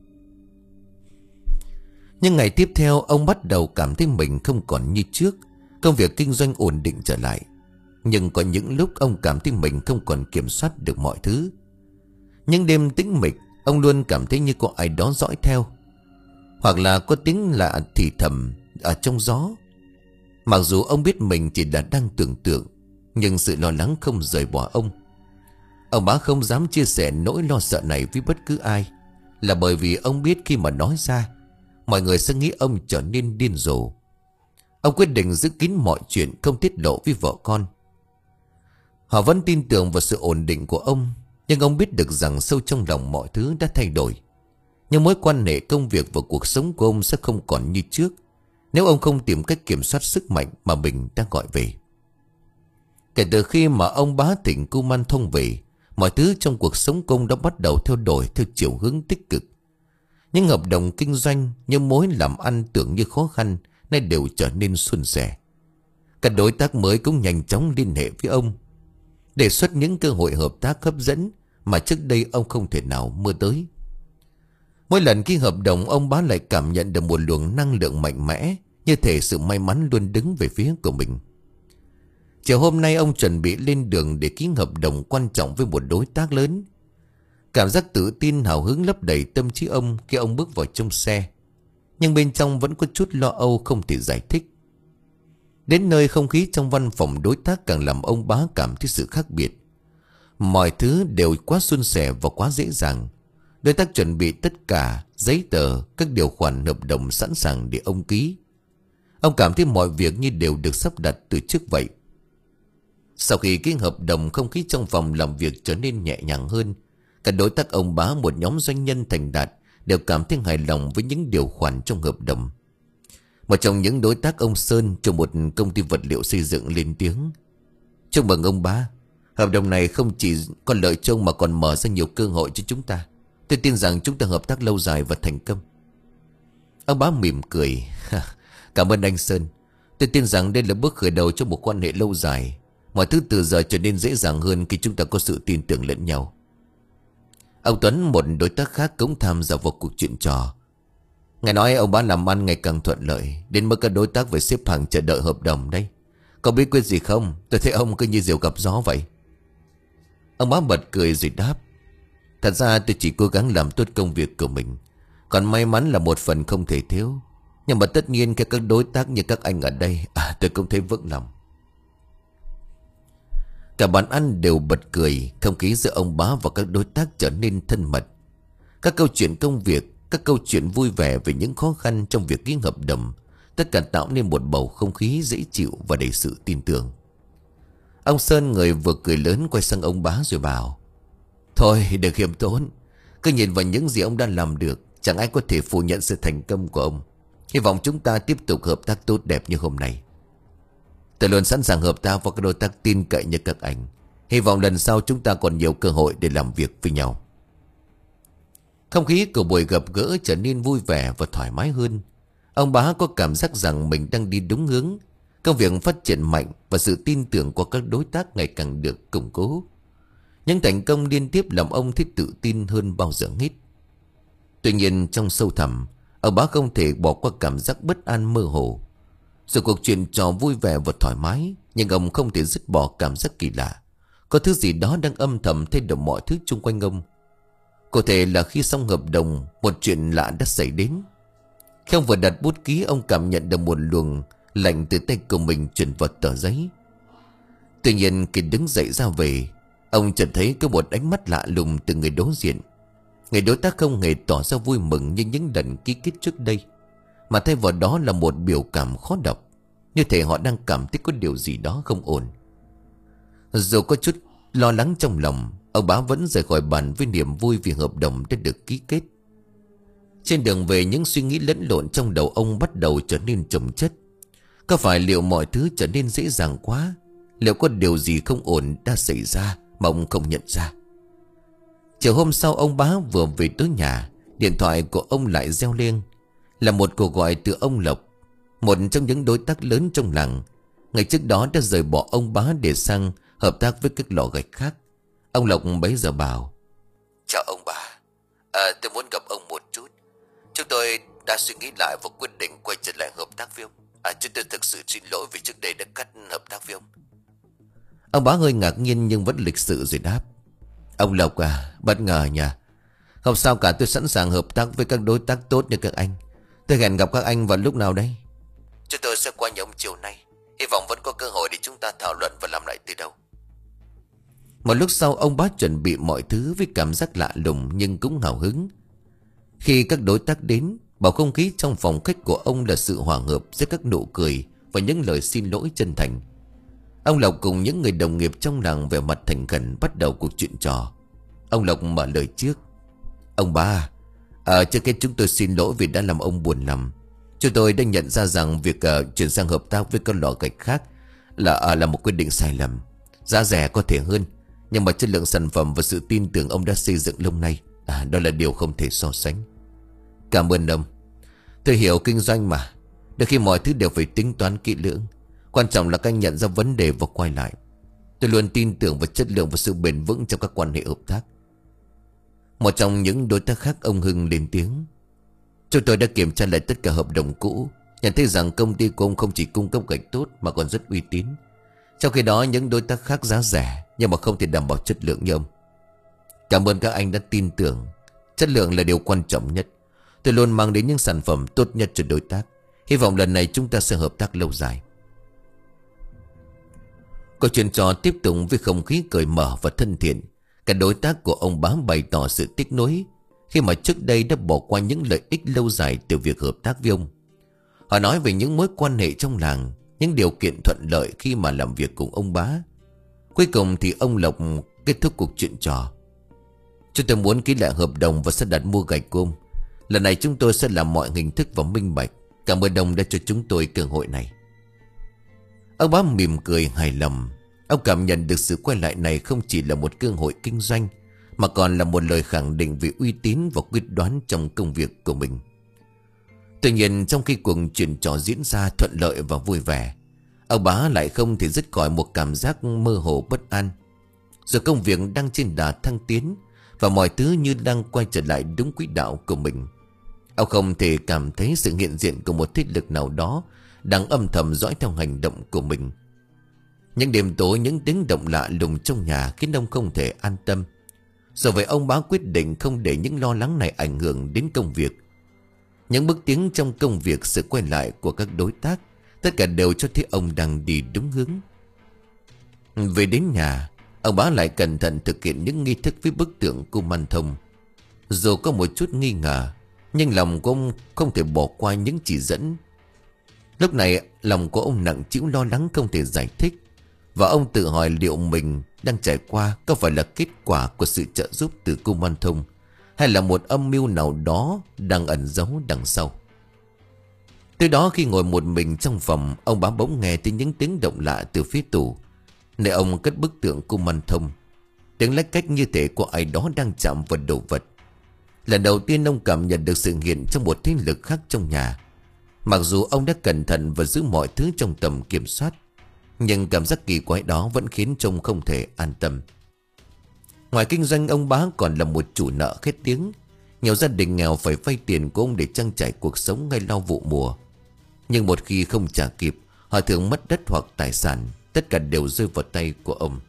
Nhưng ngày tiếp theo, ông bắt đầu cảm thấy mình không còn như trước. Công việc kinh doanh ổn định trở lại, nhưng có những lúc ông cảm thấy mình không còn kiểm soát được mọi thứ. Những đêm tĩnh mịch, ông luôn cảm thấy như có ai đó dõi theo, hoặc là có tiếng lạ thì thầm ở trong gió. Mặc dù ông biết mình chỉ là đang tưởng tượng, nhưng sự lo lắng không rời bỏ ông. Ông bá không dám chia sẻ nỗi lo sợ này với bất cứ ai, là bởi vì ông biết khi mà nói ra, mọi người sẽ nghĩ ông trở nên điên rồ. Ông quyết định giữ kín mọi chuyện, không tiết lộ với vợ con. Họ vẫn tin tưởng vào sự ổn định của ông, nhưng ông biết được rằng sâu trong lòng mọi thứ đã thay đổi. Nhưng mối quan hệ công việc và cuộc sống của ông sẽ không còn như trước, nếu ông không tìm cách kiểm soát sức mạnh mà mình đang gọi về. Kể từ khi mà ông bá thỉnh cô Man Thông về, mọi thứ trong cuộc sống của ông đã bắt đầu theo đổi theo chiều hướng tích cực. Những hợp đồng kinh doanh, những mối làm ăn tưởng như khó khăn nay đều trở nên suôn sẻ. Các đối tác mới cũng nhanh chóng liên hệ với ông, đề xuất những cơ hội hợp tác hấp dẫn mà trước đây ông không thể nào mơ tới. Mỗi lần ký hợp đồng, ông bá lại cảm nhận được một luồng năng lượng mạnh mẽ, như thể sự may mắn luôn đứng về phía của mình. Chiều hôm nay, ông chuẩn bị lên đường để ký hợp đồng quan trọng với một đối tác lớn. Cảm giác tự tin hào hứng lấp đầy tâm trí ông khi ông bước vào trong xe, nhưng bên trong vẫn có chút lo âu không thể giải thích. Đến nơi, không khí trong văn phòng đối tác càng làm ông bá cảm thấy sự khác biệt. Mọi thứ đều quá suôn sẻ và quá dễ dàng. Đối tác chuẩn bị tất cả giấy tờ, các điều khoản hợp đồng sẵn sàng để ông ký. Ông cảm thấy mọi việc như đều được sắp đặt từ trước vậy. Sau khi ký hợp đồng, không khí trong phòng làm việc trở nên nhẹ nhàng hơn. Cả đối tác ông bá, một nhóm doanh nhân thành đạt, đều cảm thấy hài lòng với những điều khoản trong hợp đồng. Một trong những đối tác ông Sơn trong một công ty vật liệu xây dựng lên tiếng: "Chúc mừng ông Bá, hợp đồng này không chỉ có lợi cho ông mà còn mở ra nhiều cơ hội cho chúng ta. Tôi tin rằng chúng ta hợp tác lâu dài và thành công." Ông Bá mỉm cười: "Cảm ơn anh Sơn. Tôi tin rằng đây là bước khởi đầu cho một quan hệ lâu dài. Mọi thứ từ giờ trở nên dễ dàng hơn khi chúng ta có sự tin tưởng lẫn nhau." Ông Tuấn, một đối tác khác, cũng tham gia vào cuộc chuyện trò. Ngài nói ông Bá làm ăn ngày càng thuận lợi, đến mức các đối tác phải xếp hàng chờ đợi hợp đồng đây. Có bí quyết gì không? Tôi thấy ông cứ như diều gặp gió vậy. Ông Bá bật cười rồi đáp: "Thật ra tôi chỉ cố gắng làm tốt công việc của mình. Còn may mắn là một phần không thể thiếu. Nhưng mà tất nhiên khi các đối tác như các anh ở đây, à, tôi cũng thấy vững lòng." Cả bàn ăn đều bật cười. Không khí giữa ông Bá và các đối tác trở nên thân mật. Các câu chuyện công việc, các câu chuyện vui vẻ về những khó khăn trong việc ký hợp đồng, tất cả tạo nên một bầu không khí dễ chịu và đầy sự tin tưởng. Ông Sơn, người vừa cười lớn, quay sang ông Bá rồi bảo: "Thôi đừng khiêm tốn. Cứ nhìn vào những gì ông đã làm được, chẳng ai có thể phủ nhận sự thành công của ông. Hy vọng chúng ta tiếp tục hợp tác tốt đẹp như hôm nay. Tôi luôn sẵn sàng hợp tác với các đối tác tin cậy như các anh. Hy vọng lần sau chúng ta còn nhiều cơ hội để làm việc với nhau." Không khí của buổi gặp gỡ trở nên vui vẻ và thoải mái hơn. Ông Bá có cảm giác rằng mình đang đi đúng hướng. Công việc phát triển mạnh và sự tin tưởng của các đối tác ngày càng được củng cố. Những thành công liên tiếp làm ông thấy tự tin hơn bao giờ hết. Tuy nhiên trong sâu thẳm, ông Bá không thể bỏ qua cảm giác bất an mơ hồ. Dù cuộc chuyện trò vui vẻ và thoải mái, nhưng ông không thể dứt bỏ cảm giác kỳ lạ. Có thứ gì đó đang âm thầm thay đổi mọi thứ xung quanh ông. Cụ thể là khi xong hợp đồng, một chuyện lạ đã xảy đến. Khi ông vừa đặt bút ký, ông cảm nhận được một luồng lạnh từ tay của mình chuyển vào tờ giấy. Tuy nhiên khi đứng dậy ra về, ông chợt thấy có một ánh mắt lạ lùng từ người đối diện. Người đối tác không hề tỏ ra vui mừng như những lần ký kết trước đây, mà thay vào đó là một biểu cảm khó đọc, như thể họ đang cảm thấy có điều gì đó không ổn. Dù có chút lo lắng trong lòng, ông Bá vẫn rời khỏi bàn với niềm vui vì hợp đồng đã được ký kết. Trên đường về, những suy nghĩ lẫn lộn trong đầu ông bắt đầu trở nên chồng chất. Có phải liệu mọi thứ trở nên dễ dàng quá? Liệu có điều gì không ổn đã xảy ra mà ông không nhận ra? Chiều hôm sau, ông Bá vừa về tới nhà, điện thoại của ông lại reo lên. Là một cuộc gọi từ ông Lộc, một trong những đối tác lớn trong làng. Ngày trước đó đã rời bỏ ông Bá để sang hợp tác với các lò gạch khác. Ông Lộc bấy giờ bảo: "Chào ông Bá, à, tôi muốn gặp ông một chút. Chúng tôi đã suy nghĩ lại và quyết định quay trở lại hợp tác với ông. À, chúng tôi thực sự xin lỗi vì trước đây đã cắt hợp tác với ông." Ông Bá hơi ngạc nhiên nhưng vẫn lịch sự rồi đáp: "Ông Lộc à, bất ngờ nha. Không sao cả, tôi sẵn sàng hợp tác với các đối tác tốt như các anh. Tôi hẹn gặp các anh vào lúc nào đây?" "Chúng tôi sẽ qua nhà ông chiều nay. Hy vọng vẫn có cơ hội để chúng ta thảo luận và làm lại từ đầu." Một lúc sau, ông Bá chuẩn bị mọi thứ với cảm giác lạ lùng nhưng cũng hào hứng. Khi các đối tác đến, bầu không khí trong phòng khách của ông là sự hòa hợp giữa các nụ cười và những lời xin lỗi chân thành. Ông Lộc cùng những người đồng nghiệp trong làng vẻ mặt thành khẩn bắt đầu cuộc chuyện trò. Ông Lộc mở lời trước: "Ông Bá, à, trước hết chúng tôi xin lỗi vì đã làm ông buồn lòng. Chúng tôi đã nhận ra rằng việc uh, chuyển sang hợp tác với các lò gạch khác là uh, là một quyết định sai lầm. Giá rẻ có thể hơn, nhưng mà chất lượng sản phẩm và sự tin tưởng ông đã xây dựng lâu nay, à, đó là điều không thể so sánh. Cảm ơn ông. Tôi hiểu kinh doanh mà, đôi khi mọi thứ đều phải tính toán kỹ lưỡng. Quan trọng là các anh nhận ra vấn đề và quay lại. Tôi luôn tin tưởng vào chất lượng và sự bền vững trong các quan hệ hợp tác." Một trong những đối tác khác, ông Hưng, lên tiếng: "Chúng tôi đã kiểm tra lại tất cả hợp đồng cũ, nhận thấy rằng công ty của ông không chỉ cung cấp gạch tốt mà còn rất uy tín. Trong khi đó những đối tác khác giá rẻ nhưng mà không thể đảm bảo chất lượng như ông. Cảm ơn các anh đã tin tưởng. Chất lượng là điều quan trọng nhất. Tôi luôn mang đến những sản phẩm tốt nhất cho đối tác. Hy vọng lần này chúng ta sẽ hợp tác lâu dài." Câu chuyện trò tiếp tục với không khí cởi mở và thân thiện. Cả đối tác của ông Bá bày tỏ sự tiếc nuối khi mà trước đây đã bỏ qua những lợi ích lâu dài từ việc hợp tác với ông. Họ nói về những mối quan hệ trong làng, những điều kiện thuận lợi khi mà làm việc cùng ông Bá. Cuối cùng thì ông Lộc kết thúc cuộc chuyện trò: "Chúng tôi muốn ký lại hợp đồng và sẽ đặt mua gạch của ông. Lần này chúng tôi sẽ làm mọi hình thức và minh bạch. Cảm ơn ông đã cho chúng tôi cơ hội này. Ông bá mỉm cười hài lòng. Ông cảm nhận được sự quay lại này không chỉ là một cơ hội kinh doanh, mà còn là một lời khẳng định về uy tín và quyết đoán trong công việc của mình. Tuy nhiên, trong khi cuộc chuyện trò diễn ra thuận lợi và vui vẻ, ông bá lại không thể dứt khỏi một cảm giác mơ hồ bất an. Dù công việc đang trên đà thăng tiến và mọi thứ như đang quay trở lại đúng quỹ đạo của mình, ông không thể cảm thấy sự hiện diện của một thế lực nào đó đang âm thầm dõi theo hành động của mình. Những đêm tối, những tiếng động lạ lùng trong nhà khiến ông không thể an tâm. Do vậy ông bá quyết định không để những lo lắng này ảnh hưởng đến công việc. Những bước tiến trong công việc, sự quay lại của các đối tác, tất cả đều cho thấy ông đang đi đúng hướng. Về đến nhà, ông bá lại cẩn thận thực hiện những nghi thức với bức tượng Kuman Thông. Dù có một chút nghi ngờ, nhưng lòng của ông không thể bỏ qua những chỉ dẫn. Lúc này lòng của ông nặng trĩu lo lắng không thể giải thích, và ông tự hỏi liệu mình đang trải qua có phải là kết quả của sự trợ giúp từ Kuman Thông, hay là một âm mưu nào đó đang ẩn giấu đằng sau. Tới đó, khi ngồi một mình trong phòng, ông bá bỗng nghe thấy những tiếng động lạ từ phía tủ nơi ông cất bức tượng Kuman Thông. Tiếng lách cách như thể có ai đó đang chạm vào đồ vật. Lần đầu tiên ông cảm nhận được sự hiện trong một thế lực khác trong nhà. Mặc dù ông đã cẩn thận và giữ mọi thứ trong tầm kiểm soát, nhưng cảm giác kỳ quái đó vẫn khiến trông không thể an tâm. Ngoài kinh doanh, ông bá còn là một chủ nợ khét tiếng. Nhiều gia đình nghèo phải vay tiền của ông để trang trải cuộc sống ngay lo vụ mùa. Nhưng một khi không trả kịp, họ thường mất đất hoặc tài sản. Tất cả đều rơi vào tay của ông.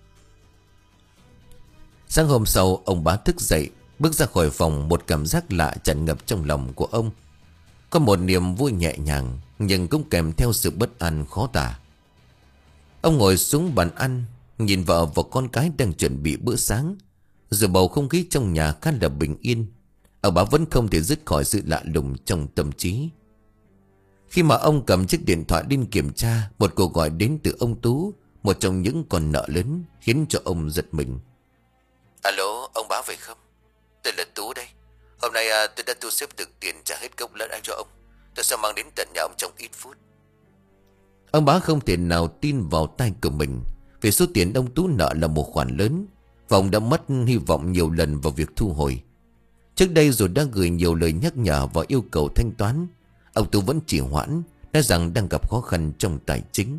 Sáng hôm sau, ông bá thức dậy, bước ra khỏi phòng. Một cảm giác lạ tràn ngập trong lòng của ông. Có một niềm vui nhẹ nhàng, nhưng cũng kèm theo sự bất an khó tả. Ông ngồi xuống bàn ăn, nhìn vợ và con cái đang chuẩn bị bữa sáng. Dù bầu không khí trong nhà khá là bình yên, ông bá vẫn không thể dứt khỏi sự lạ lùng trong tâm trí. Khi mà ông cầm chiếc điện thoại lên kiểm tra, một cuộc gọi đến từ ông Tú, một trong những con nợ lớn, khiến cho ông giật mình. Alo, ông bá phải không? Tôi là Tú đây. Hôm nay à, tôi đã thu xếp được tiền trả hết gốc lẫn cho ông. Tôi sẽ mang đến tận nhà ông trong ít phút. Ông bá không thể nào tin vào tay của mình, vì số tiền ông Tú nợ là một khoản lớn, và ông đã mất hy vọng nhiều lần vào việc thu hồi. Trước đây dù đã gửi nhiều lời nhắc nhở và yêu cầu thanh toán, ông Tú vẫn trì hoãn, nói rằng đang gặp khó khăn trong tài chính.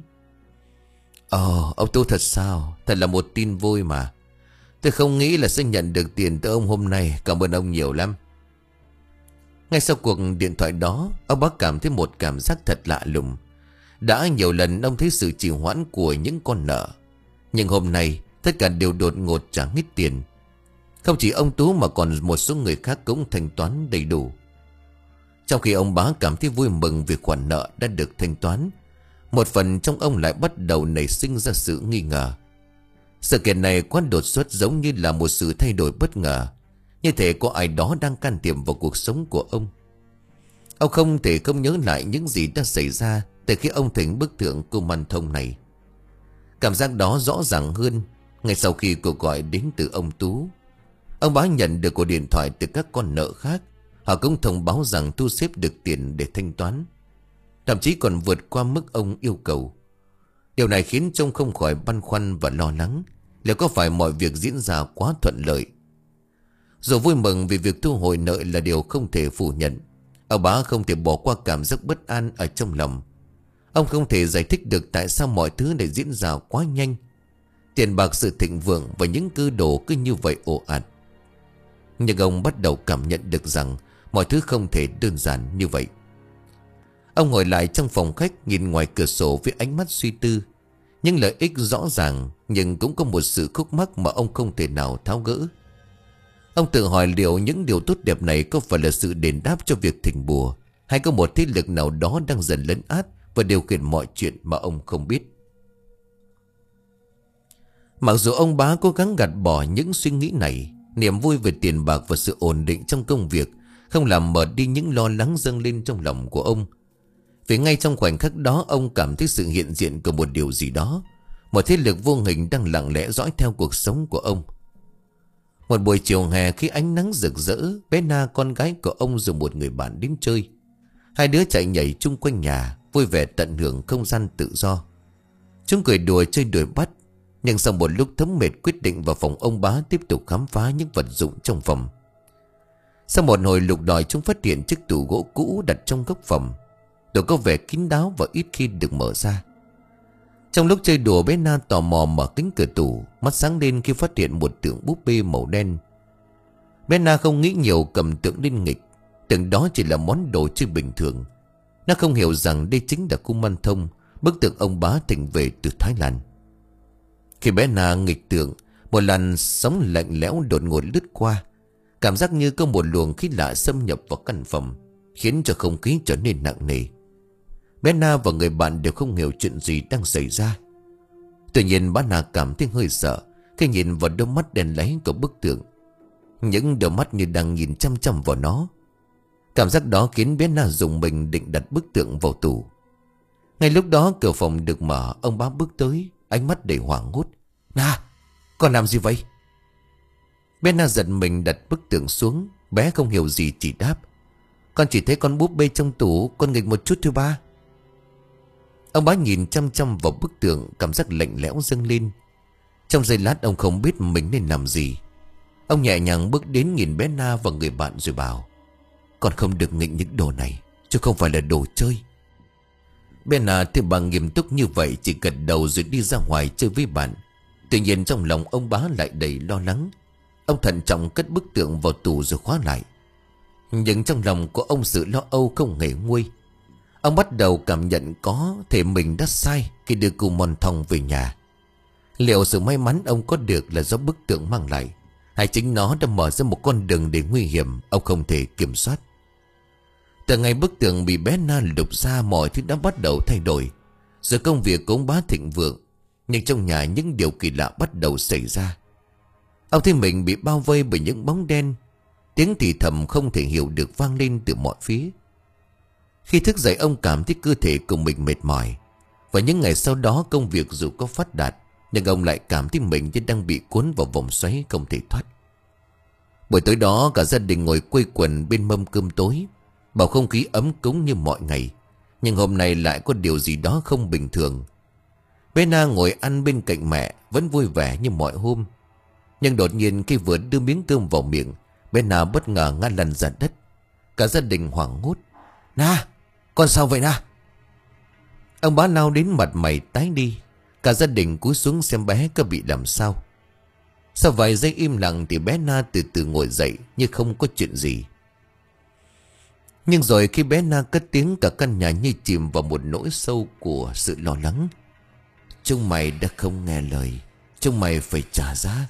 Ồ, ông Tú thật sao? Thật là một tin vui mà. Tôi không nghĩ là sẽ nhận được tiền từ ông hôm nay. Cảm ơn ông nhiều lắm. Ngay sau cuộc điện thoại đó, ông bác cảm thấy một cảm giác thật lạ lùng. Đã nhiều lần ông thấy sự trì hoãn của những con nợ, nhưng hôm nay tất cả đều đột ngột trả hết tiền. Không chỉ ông Tú mà còn một số người khác cũng thanh toán đầy đủ. Trong khi ông bá cảm thấy vui mừng vì khoản nợ đã được thanh toán, một phần trong ông lại bắt đầu nảy sinh ra sự nghi ngờ. Sự kiện này quá đột xuất, giống như là một sự thay đổi bất ngờ, như thể có ai đó đang can thiệp vào cuộc sống của ông. Ông không thể không nhớ lại những gì đã xảy ra từ khi ông thỉnh bức tượng Kuman Thông này. Cảm giác đó rõ ràng hơn ngay sau khi cuộc gọi đến từ ông Tú. Ông bá nhận được cuộc điện thoại từ các con nợ khác. Họ cũng thông báo rằng thu xếp được tiền để thanh toán, thậm chí còn vượt qua mức ông yêu cầu. Điều này khiến trông không khỏi băn khoăn và lo lắng, liệu có phải mọi việc diễn ra quá thuận lợi. Dù vui mừng vì việc thu hồi nợ là điều không thể phủ nhận, ông bá không thể bỏ qua cảm giác bất an ở trong lòng. Ông không thể giải thích được tại sao mọi thứ lại diễn ra quá nhanh. Tiền bạc, sự thịnh vượng và những cơ đồ cứ như vậy ồ ạt. Nhưng ông bắt đầu cảm nhận được rằng mọi thứ không thể đơn giản như vậy. Ông ngồi lại trong phòng khách, nhìn ngoài cửa sổ với ánh mắt suy tư. Những lợi ích rõ ràng, nhưng cũng có một sự khúc mắc mà ông không thể nào tháo gỡ. Ông tự hỏi liệu những điều tốt đẹp này có phải là sự đền đáp cho việc thỉnh bùa, hay có một thế lực nào đó đang dần lấn át và điều khiển mọi chuyện mà ông không biết. Mặc dù ông bá cố gắng gạt bỏ những suy nghĩ này, niềm vui về tiền bạc và sự ổn định trong công việc không làm mờ đi những lo lắng dâng lên trong lòng của ông. Vì ngay trong khoảnh khắc đó, ông cảm thấy sự hiện diện của một điều gì đó, một thế lực vô hình đang lặng lẽ dõi theo cuộc sống của ông. Một buổi chiều hè, khi ánh nắng rực rỡ, bé Na, con gái của ông, dùng một người bạn đến chơi. Hai đứa chạy nhảy chung quanh nhà, vui vẻ tận hưởng không gian tự do. Chúng cười đùa chơi đuổi bắt. Nhưng sau một lúc thấm mệt, quyết định vào phòng ông Bá tiếp tục khám phá những vật dụng trong phòng. Sau một hồi lục đòi, chúng phát hiện chiếc tủ gỗ cũ đặt trong góc phòng. Tủ có vẻ kín đáo và ít khi được mở ra. Trong lúc chơi đùa, bé Na tò mò mở kính cửa tủ, mắt sáng lên khi phát hiện một tượng búp bê màu đen. Bé Na không nghĩ nhiều, cầm tượng lên nghịch, tưởng đó chỉ là món đồ chơi bình thường. Nó không hiểu rằng đây chính là Kumanthong, bức tượng ông Bá thỉnh về từ Thái Lan. Khi bé Na nghịch tượng, một làn sóng lạnh lẽo đột ngột lướt qua. Cảm giác như có một luồng khí lạ xâm nhập vào căn phòng, khiến cho không khí trở nên nặng nề. Bé Na và người bạn đều không hiểu chuyện gì đang xảy ra. Tuy nhiên bà Na cảm thấy hơi sợ khi nhìn vào đôi mắt đen láy của bức tượng. Những đôi mắt như đang nhìn chăm chăm vào nó. Cảm giác đó khiến bé Na dùng mình định đặt bức tượng vào tủ. Ngay lúc đó cửa phòng được mở, ông Bá bước tới, ánh mắt đầy hoảng hốt. Na, con làm gì vậy? Bé Na giật mình đặt bức tượng xuống. Bé không hiểu gì chỉ đáp: Con chỉ thấy con búp bê trong tủ, con nghịch một chút thôi ba. Ông Bá nhìn chăm chăm vào bức tượng, cảm giác lạnh lẽo dâng lên. Trong giây lát ông không biết mình nên làm gì. Ông nhẹ nhàng bước đến nhìn bé Na và người bạn rồi bảo: Con không được nghịch những đồ này, chứ không phải là đồ chơi. Bé Na thấy bà nghiêm túc như vậy, chỉ gật đầu rồi đi ra ngoài chơi với bạn. Tuy nhiên trong lòng ông Bá lại đầy lo lắng. Ông thận trọng cất bức tượng vào tủ rồi khóa lại. Nhưng trong lòng của ông sự lo âu không hề nguôi. Ông bắt đầu cảm nhận có thể mình đã sai khi đưa Kumanthong về nhà. Liệu sự may mắn ông có được là do bức tượng mang lại, hay chính nó đã mở ra một con đường để nguy hiểm ông không thể kiểm soát? Từ ngày bức tượng bị bé Na lục ra, mọi thứ đã bắt đầu thay đổi. Giờ công việc của ông Bá thịnh vượng, nhưng trong nhà những điều kỳ lạ bắt đầu xảy ra. Ông thấy mình bị bao vây bởi những bóng đen. Tiếng thì thầm không thể hiểu được vang lên từ mọi phía. Khi thức dậy, ông cảm thấy cơ thể của mình mệt mỏi. Và những ngày sau đó, công việc dù có phát đạt, nhưng ông lại cảm thấy mình như đang bị cuốn vào vòng xoáy không thể thoát. Buổi tối đó, cả gia đình ngồi quây quần bên mâm cơm tối. Bầu không khí ấm cúng như mọi ngày, nhưng hôm nay lại có điều gì đó không bình thường. Bé Na ngồi ăn bên cạnh mẹ, vẫn vui vẻ như mọi hôm. Nhưng đột nhiên khi vừa đưa miếng cơm vào miệng, bé Na bất ngờ ngã lăn ra đất. Cả gia đình hoảng hốt. Na, con sao vậy Na? Ông Bá lao đến, mặt mày tái đi. Cả gia đình cúi xuống xem bé có bị làm sao. Sau vài giây im lặng thì bé Na từ từ ngồi dậy như không có chuyện gì. Nhưng rồi khi bé Na cất tiếng, cả căn nhà như chìm vào một nỗi sâu của sự lo lắng. Chúng mày đã không nghe lời, chúng mày phải trả giá.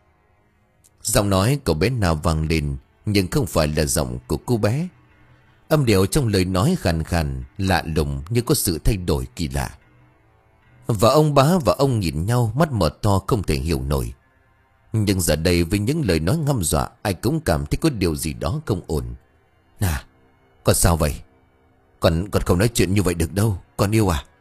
Giọng nói của bé Na vang lên, nhưng không phải là giọng của cô bé. Âm điệu trong lời nói khàn khàn, lạ lùng như có sự thay đổi kỳ lạ. Và ông Bá và ông nhìn nhau, mắt mở to không thể hiểu nổi. Nhưng giờ đây với những lời nói ngăm dọa, ai cũng cảm thấy có điều gì đó không ổn. Na, con sao vậy? Con, con không nói chuyện như vậy được đâu, con yêu à?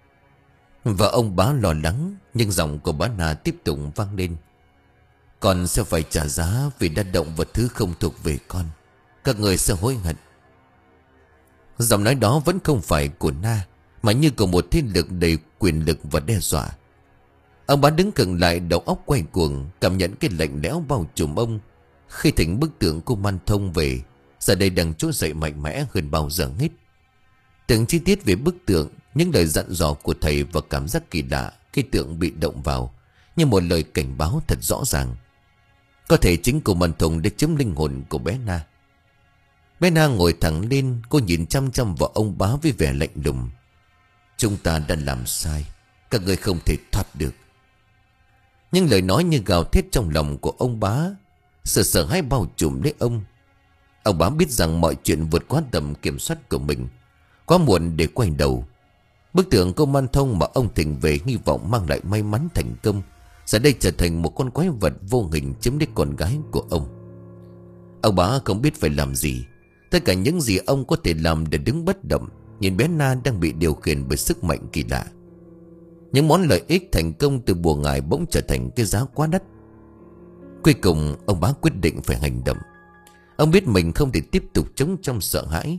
Và ông Bá lo lắng, nhưng giọng của bà Na tiếp tục vang lên. Con sẽ phải trả giá vì đã động vào thứ không thuộc về con. Các người sẽ hối hận. Giọng nói đó vẫn không phải của Na, mà như của một thế lực đầy quyền lực và đe dọa. Ông Bá đứng khựng lại, đầu óc quay cuồng, cảm nhận cái lạnh lẽo bao trùm ông khi thỉnh bức tượng Kumanthong về. Giờ đây đang trỗi dậy mạnh mẽ hơn bao giờ hết. Từng chi tiết về bức tượng, những lời dặn dò của thầy và cảm giác kỳ lạ khi tượng bị động vào, như một lời cảnh báo thật rõ ràng. Có thể chính Kumanthong đã chiếm linh hồn của bé Na. Bé Na ngồi thẳng lên, cô nhìn chăm chăm vào ông Bá với vẻ lạnh lùng. Chúng ta đã làm sai, các người không thể thoát được. Nhưng lời nói như gào thét trong lòng của ông Bá. Sự sợ hãi bao trùm lấy ông. Ông Bá biết rằng mọi chuyện vượt quá tầm kiểm soát của mình. Quá muộn để quay đầu. Bức tượng Kumanthong mà ông thỉnh về hy vọng mang lại may mắn thành công, giờ đây trở thành một con quái vật vô hình chiếm lấy con gái của ông. Ông Bá không biết phải làm gì. Tất cả những gì ông có thể làm để đứng bất động, nhìn bé Na đang bị điều khiển bởi sức mạnh kỳ lạ. Những món lợi ích thành công từ bùa ngải bỗng trở thành cái giá quá đắt. Cuối cùng ông Bá quyết định phải hành động. Ông biết mình không thể tiếp tục chống trong sợ hãi.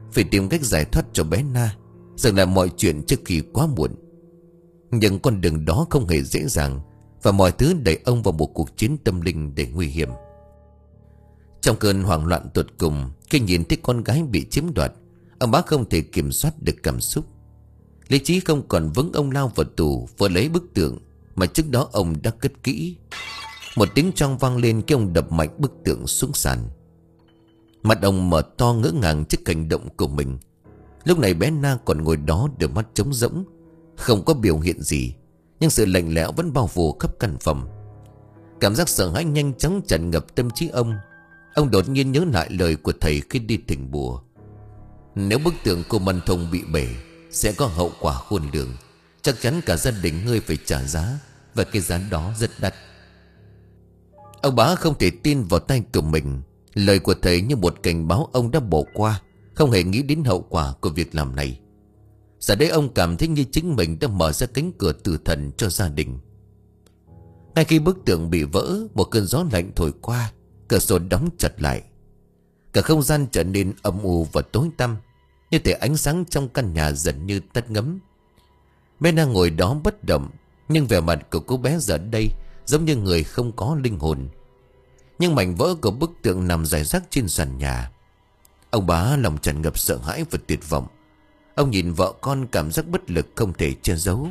phải tìm cách giải thoát cho bé Na, dừng lại mọi chuyện trước khi quá muộn. Nhưng con đường đó không hề dễ dàng, và mọi thứ đẩy ông vào một cuộc chiến tâm linh đầy nguy hiểm. Trong cơn hoảng loạn tột cùng, khi nhìn thấy con gái bị chiếm đoạt, ông bá không thể kiểm soát được cảm xúc. Lý trí không còn vững, ông lao vào tủ vừa lấy bức tượng mà trước đó ông đã cất kỹ. Một tiếng choang vang lên khi ông đập mạnh bức tượng xuống sàn. Mặt ông mở to ngỡ ngàng trước hành động của mình. Lúc này bé Na còn ngồi đó, đôi mắt trống rỗng, không có biểu hiện gì, nhưng sự lạnh lẽo vẫn bao phủ khắp căn phòng. Cảm giác sợ hãi nhanh chóng tràn ngập tâm trí ông. Ông đột nhiên nhớ lại lời của thầy khi đi thỉnh bùa: nếu bức tượng cô Man Thông bị bể, sẽ có hậu quả khôn lường. Chắc chắn cả gia đình ngươi phải trả giá, và cái giá đó rất đắt. Ông bá không thể tin vào tay của mình. Lời của thầy như một cảnh báo ông đã bỏ qua, không hề nghĩ đến hậu quả của việc làm này. Giờ đây ông cảm thấy như chính mình đã mở ra cánh cửa tử thần cho gia đình. Ngay khi bức tượng bị vỡ, một cơn gió lạnh thổi qua, cửa sổ đóng chặt lại. Cả không gian trở nên âm u và tối tăm, như thể ánh sáng trong căn nhà dần như tắt ngấm. Bé Na ngồi đó bất động, nhưng vẻ mặt của cô bé giờ đây giống như người không có linh hồn. Nhưng mảnh vỡ của bức tượng nằm rải rác trên sàn nhà. Ông bá lòng tràn ngập sợ hãi và tuyệt vọng. Ông nhìn vợ con, cảm giác bất lực không thể che giấu.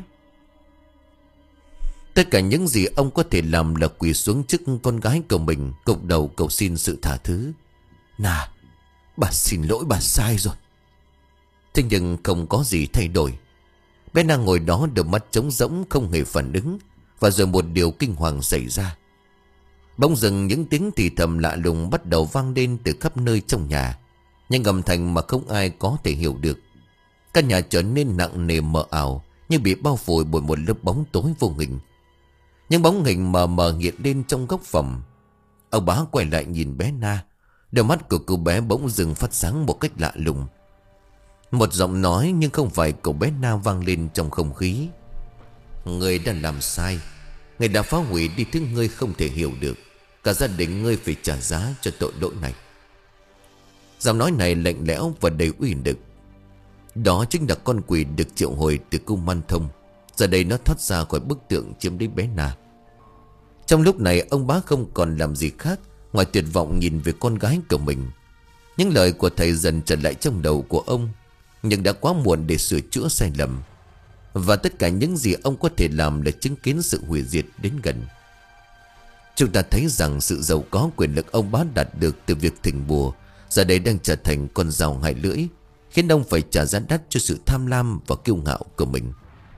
Tất cả những gì ông có thể làm là quỳ xuống trước con gái của mình, gục đầu cầu xin sự tha thứ. Na, bà xin lỗi, bà sai rồi. Thế nhưng không có gì thay đổi. Bé Na ngồi đó, đôi mắt trống rỗng, không hề phản ứng. Và rồi một điều kinh hoàng xảy ra. Bỗng dưng những tiếng thì thầm lạ lùng bắt đầu vang lên từ khắp nơi trong nhà, nhưng âm thanh mà không ai có thể hiểu được. Căn nhà trở nên nặng nề mờ ảo, như bị bao phủ bởi một lớp bóng tối vô hình. Những bóng hình mờ mờ hiện lên trong góc phòng. Ông bá quay lại nhìn bé Na. Đôi mắt của cô bé bỗng dưng phát sáng một cách lạ lùng. Một giọng nói nhưng không phải của bé Na vang lên trong không khí: ngươi đã làm sai. Ngươi đã phá hủy đi thứ ngươi không thể hiểu được. Cả gia đình ngươi phải trả giá cho tội lỗi này. Giọng nói này lạnh lẽo và đầy uy lực. Đó chính là con quỷ được triệu hồi từ cung Man Thông. Giờ đây nó thoát ra khỏi bức tượng chiếm lấy bé Na. Trong lúc này ông bá không còn làm gì khác ngoài tuyệt vọng nhìn về con gái của mình. Những lời của thầy dần trở lại trong đầu của ông, nhưng đã quá muộn để sửa chữa sai lầm. Và tất cả những gì ông có thể làm là chứng kiến sự hủy diệt đến gần. Chúng ta thấy rằng sự giàu có, quyền lực ông bá đạt được từ việc thỉnh bùa giờ đây đang trở thành con dao hai lưỡi, khiến ông phải trả giá đắt cho sự tham lam và kiêu ngạo của mình.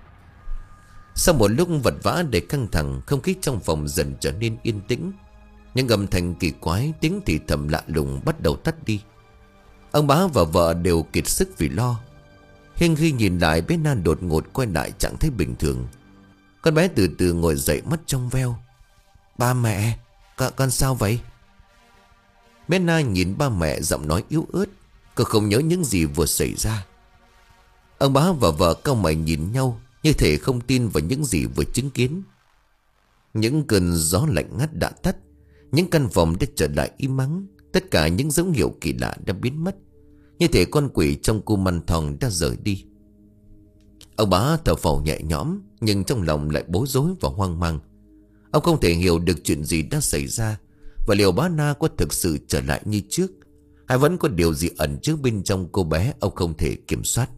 Sau một lúc vật vã đầy căng thẳng, không khí trong phòng dần trở nên yên tĩnh. Những âm thanh kỳ quái, tiếng thì thầm lạ lùng bắt đầu tắt đi. Ông bá và vợ đều kiệt sức vì lo. Hiên khi nhìn lại, bé Na đột ngột quay lại trạng thái bình thường. Con bé từ từ ngồi dậy, mắt trong veo. Ba mẹ, con, con sao vậy? Bé Na nhìn ba mẹ, giọng nói yếu ớt. Cô không nhớ những gì vừa xảy ra. Ông bá và vợ cau mày nhìn nhau, như thể không tin vào những gì vừa chứng kiến. Những cơn gió lạnh ngắt đã tắt. Những căn phòng đã trở lại im ắng. Tất cả những dấu hiệu kỳ lạ đã biến mất, như thể con quỷ trong cung Man Thông đã rời đi. Ông bá thở phào nhẹ nhõm, nhưng trong lòng lại bối rối và hoang mang. Ông không thể hiểu được chuyện gì đã xảy ra, và liệu bá Na có thực sự trở lại như trước, hay vẫn có điều gì ẩn chứa bên trong cô bé ông không thể kiểm soát.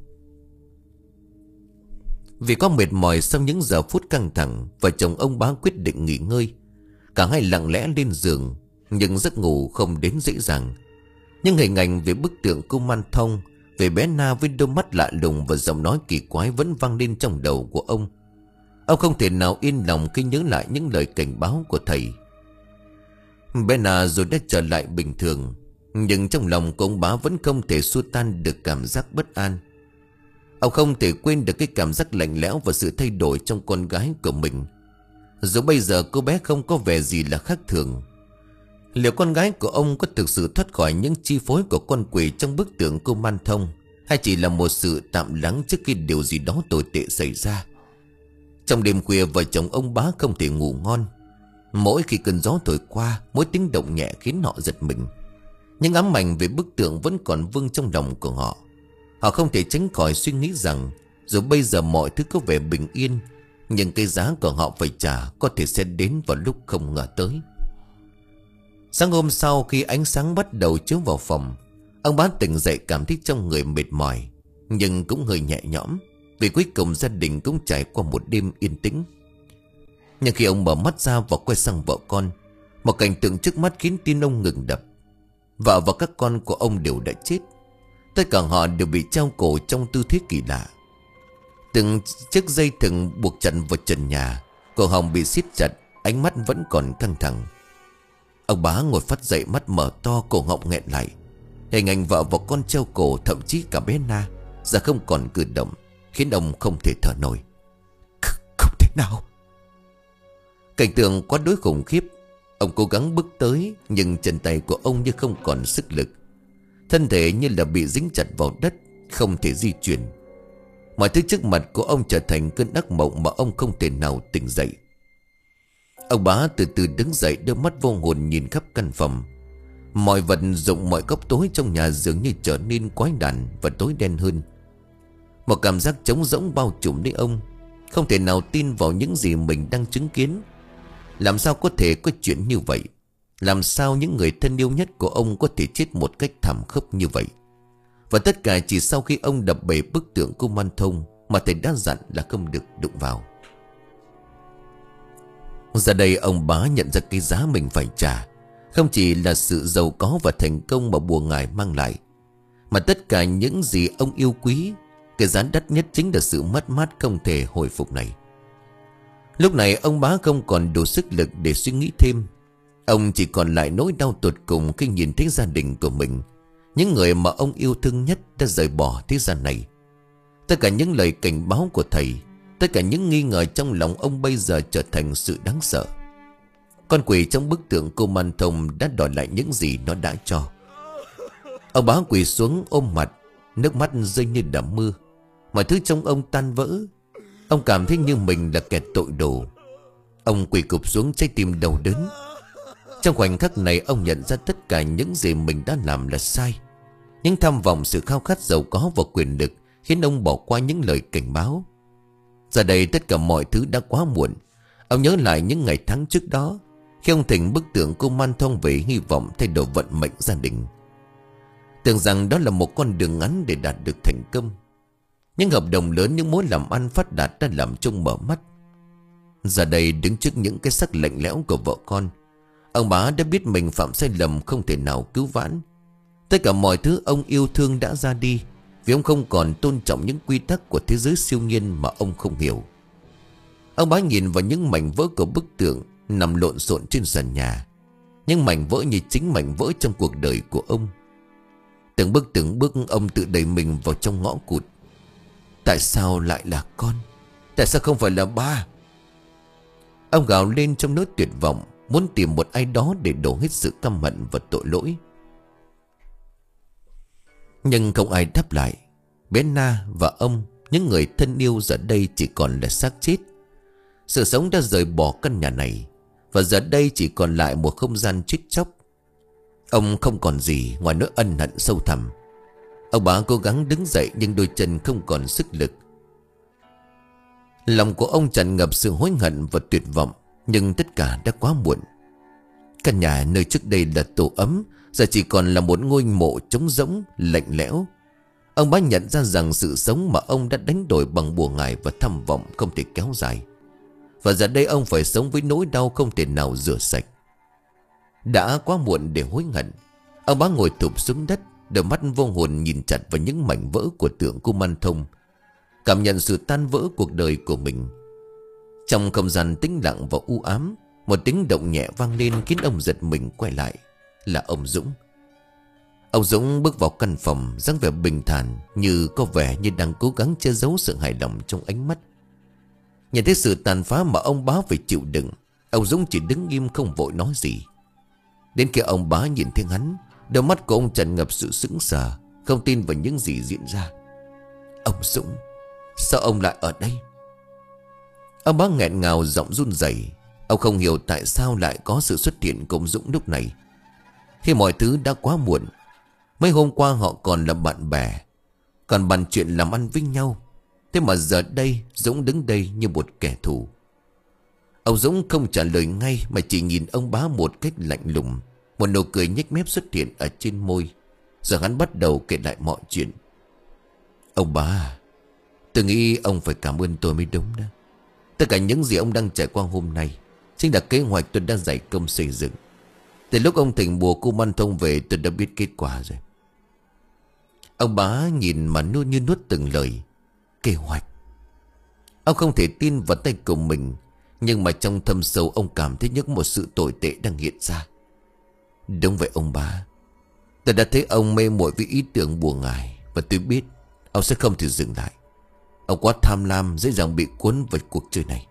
Vì có mệt mỏi sau những giờ phút căng thẳng, vợ chồng ông bá quyết định nghỉ ngơi. Cả hai lặng lẽ lên giường, nhưng giấc ngủ không đến dễ dàng. Nhưng hình ảnh về bức tượng cung Man Thông, về bé Na với đôi mắt lạ lùng và giọng nói kỳ quái vẫn vang lên trong đầu của ông. Ông không thể nào yên lòng khi nhớ lại những lời cảnh báo của thầy. Bé Na rồi đã trở lại bình thường, nhưng trong lòng của ông bá vẫn không thể xua tan được cảm giác bất an. Ông không thể quên được cái cảm giác lạnh lẽo và sự thay đổi trong con gái của mình. Dù bây giờ cô bé không có vẻ gì là khác thường, liệu con gái của ông có thực sự thoát khỏi những chi phối của con quỷ trong bức tượng cô Man Thông, hay chỉ là một sự tạm lắng trước khi điều gì đó tồi tệ xảy ra? Trong đêm khuya, vợ chồng ông bá không thể ngủ ngon. Mỗi khi cơn gió thổi qua, mỗi tiếng động nhẹ khiến họ giật mình. Những ám ảnh về bức tượng vẫn còn vương trong lòng của họ, Họ không thể tránh khỏi suy nghĩ rằng dù bây giờ mọi thứ có vẻ bình yên, nhưng cái giá của họ phải trả có thể sẽ đến vào lúc không ngờ tới. Sáng hôm sau, khi ánh sáng bắt đầu chiếu vào phòng, ông Bá tỉnh dậy cảm thấy trong người mệt mỏi, nhưng cũng hơi nhẹ nhõm, vì cuối cùng gia đình cũng trải qua một đêm yên tĩnh. Nhưng khi ông mở mắt ra và quay sang vợ con, một cảnh tượng trước mắt khiến tim ông ngừng đập. Vợ và các con của ông đều đã chết. Tất cả họ đều bị treo cổ trong tư thế kỳ lạ. Từng chiếc dây thừng buộc chặt vào trần nhà, cổ họng bị siết chặt, ánh mắt vẫn còn căng thẳng. Ông Bá ngồi phắt dậy, mắt mở to, cổ họng nghẹn lại. Hình ảnh vợ và con treo cổ, thậm chí cả bé Na giờ không còn cử động, khiến ông không thể thở nổi. Không thể nào. Cảnh tượng quá đối khủng khiếp. Ông cố gắng bước tới, nhưng chân tay của ông như không còn sức lực. Thân thể như là bị dính chặt vào đất, không thể di chuyển. Mọi thứ trước mặt của ông trở thành cơn ác mộng mà ông không thể nào tỉnh dậy. Ông Bá từ từ đứng dậy, đôi mắt vô hồn nhìn khắp căn phòng. Mọi vật dụng, mọi góc tối trong nhà dường như trở nên quái đản và tối đen hơn. Một cảm giác trống rỗng bao trùm lấy ông. Không thể nào tin vào những gì mình đang chứng kiến. Làm sao có thể có chuyện như vậy? Làm sao những người thân yêu nhất của ông có thể chết một cách thảm khốc như vậy? Và tất cả chỉ sau khi ông đập bể bức tượng Cô Man Thông mà thầy đã dặn là không được đụng vào. Giờ đây ông Bá nhận ra cái giá mình phải trả không chỉ là sự giàu có và thành công mà bùa ngải mang lại, mà tất cả những gì ông yêu quý. Cái giá đắt nhất chính là sự mất mát không thể hồi phục này. Lúc này ông Bá không còn đủ sức lực để suy nghĩ thêm. Ông chỉ còn lại nỗi đau tột cùng khi nhìn thấy gia đình của mình, những người mà ông yêu thương nhất đã rời bỏ thế gian này. Tất cả những lời cảnh báo của thầy, tất cả những nghi ngờ trong lòng ông bây giờ trở thành sự đáng sợ. Con quỷ trong bức tượng Cô Man Thông đã đòi lại những gì nó đã cho. Ông Bá quỳ xuống ôm mặt, nước mắt rơi như đầm mưa. Mọi thứ trong ông tan vỡ. Ông cảm thấy như mình là kẻ tội đồ. Ông quỳ cụp xuống, trái tim đau đớn. Trong khoảnh khắc này ông nhận ra tất cả những gì mình đã làm là sai. Những tham vọng, sự khao khát giàu có và quyền lực khiến ông bỏ qua những lời cảnh báo. Giờ đây tất cả mọi thứ đã quá muộn. Ông nhớ lại những ngày tháng trước đó, khi ông thỉnh bức tượng Cô Man Thông về hy vọng thay đổi vận mệnh gia đình. Tưởng rằng đó là một con đường ngắn để đạt được thành công. Những hợp đồng lớn, những mối làm ăn phát đạt đã làm trông mở mắt. Giờ đây đứng trước những cái xác lạnh lẽo của vợ con, ông Bá đã biết mình phạm sai lầm không thể nào cứu vãn. Tất cả mọi thứ ông yêu thương đã ra đi, vì ông không còn tôn trọng những quy tắc của thế giới siêu nhiên mà ông không hiểu. Ông Bá nhìn vào những mảnh vỡ của bức tượng nằm lộn xộn trên sàn nhà. Những mảnh vỡ như chính mảnh vỡ trong cuộc đời của ông. Từng bước từng bước ông tự đẩy mình vào trong ngõ cụt. Tại sao lại là con? Tại sao không phải là ba? Ông gào lên trong nỗi tuyệt vọng, muốn tìm một ai đó để đổ hết sự căm hận và tội lỗi. Nhưng không ai đáp lại. Bé Na và ông, những người thân yêu giờ đây chỉ còn là xác chết. Sự sống đã rời bỏ căn nhà này, và giờ đây chỉ còn lại một không gian chết chóc. Ông không còn gì ngoài nỗi ân hận sâu thẳm. Ông Bá cố gắng đứng dậy nhưng đôi chân không còn sức lực. Lòng của ông tràn ngập sự hối hận và tuyệt vọng. Nhưng tất cả đã quá muộn. Căn nhà nơi trước đây là tổ ấm giờ chỉ còn là một ngôi mộ trống rỗng, lạnh lẽo. Ông Bá nhận ra rằng sự sống mà ông đã đánh đổi bằng bùa ngải và tham vọng không thể kéo dài. Và giờ đây ông phải sống với nỗi đau không thể nào rửa sạch. Đã quá muộn để hối hận. Ông Bá ngồi thụp xuống đất, đôi mắt vô hồn nhìn chặt vào những mảnh vỡ của tượng Cô Man Thông, cảm nhận sự tan vỡ cuộc đời của mình. Trong không gian tĩnh lặng và u ám, một tiếng động nhẹ vang lên khiến ông giật mình quay lại. Là ông Dũng. Ông Dũng bước vào căn phòng, dáng vẻ bình thản, như có vẻ như đang cố gắng che giấu sự hài lòng trong ánh mắt. Nhìn thấy sự tàn phá mà ông Bá phải chịu đựng, ông Dũng chỉ đứng im không vội nói gì. Đến khi ông Bá nhìn thấy hắn, đôi mắt của ông tràn ngập sự sững sờ, không tin vào những gì diễn ra. Ông Dũng, sao ông lại ở đây? Ông Bá nghẹn ngào, giọng run rẩy. Ông không hiểu tại sao lại có sự xuất hiện của ông Dũng lúc này, khi mọi thứ đã quá muộn. Mấy hôm qua họ còn là bạn bè, còn bàn chuyện làm ăn với nhau. Thế mà giờ đây Dũng đứng đây như một kẻ thù. Ông Dũng không trả lời ngay mà chỉ nhìn ông bá một cách lạnh lùng. Một nụ cười nhếch mép xuất hiện ở trên môi. Rồi hắn bắt đầu kể lại mọi chuyện. Ông bá, tôi nghĩ ông phải cảm ơn tôi mới đúng đó. Tất cả những gì ông đang trải qua hôm nay chính là kế hoạch tôi đã dày công xây dựng. Từ lúc ông thỉnh bùa cô Man Thông về, tôi đã biết kết quả rồi. Ông bá nhìn mà nuốt như nuốt từng lời. Kế hoạch. Ông không thể tin vào tay của mình. Nhưng mà trong thâm sâu ông cảm thấy những một sự tồi tệ đang hiện ra. Đúng vậy ông bá, tôi đã thấy ông mê muội với ý tưởng bùa ngải. Và tôi biết ông sẽ không thể dừng lại. Ông quá tham lam, dễ dàng bị cuốn vào cuộc chơi này.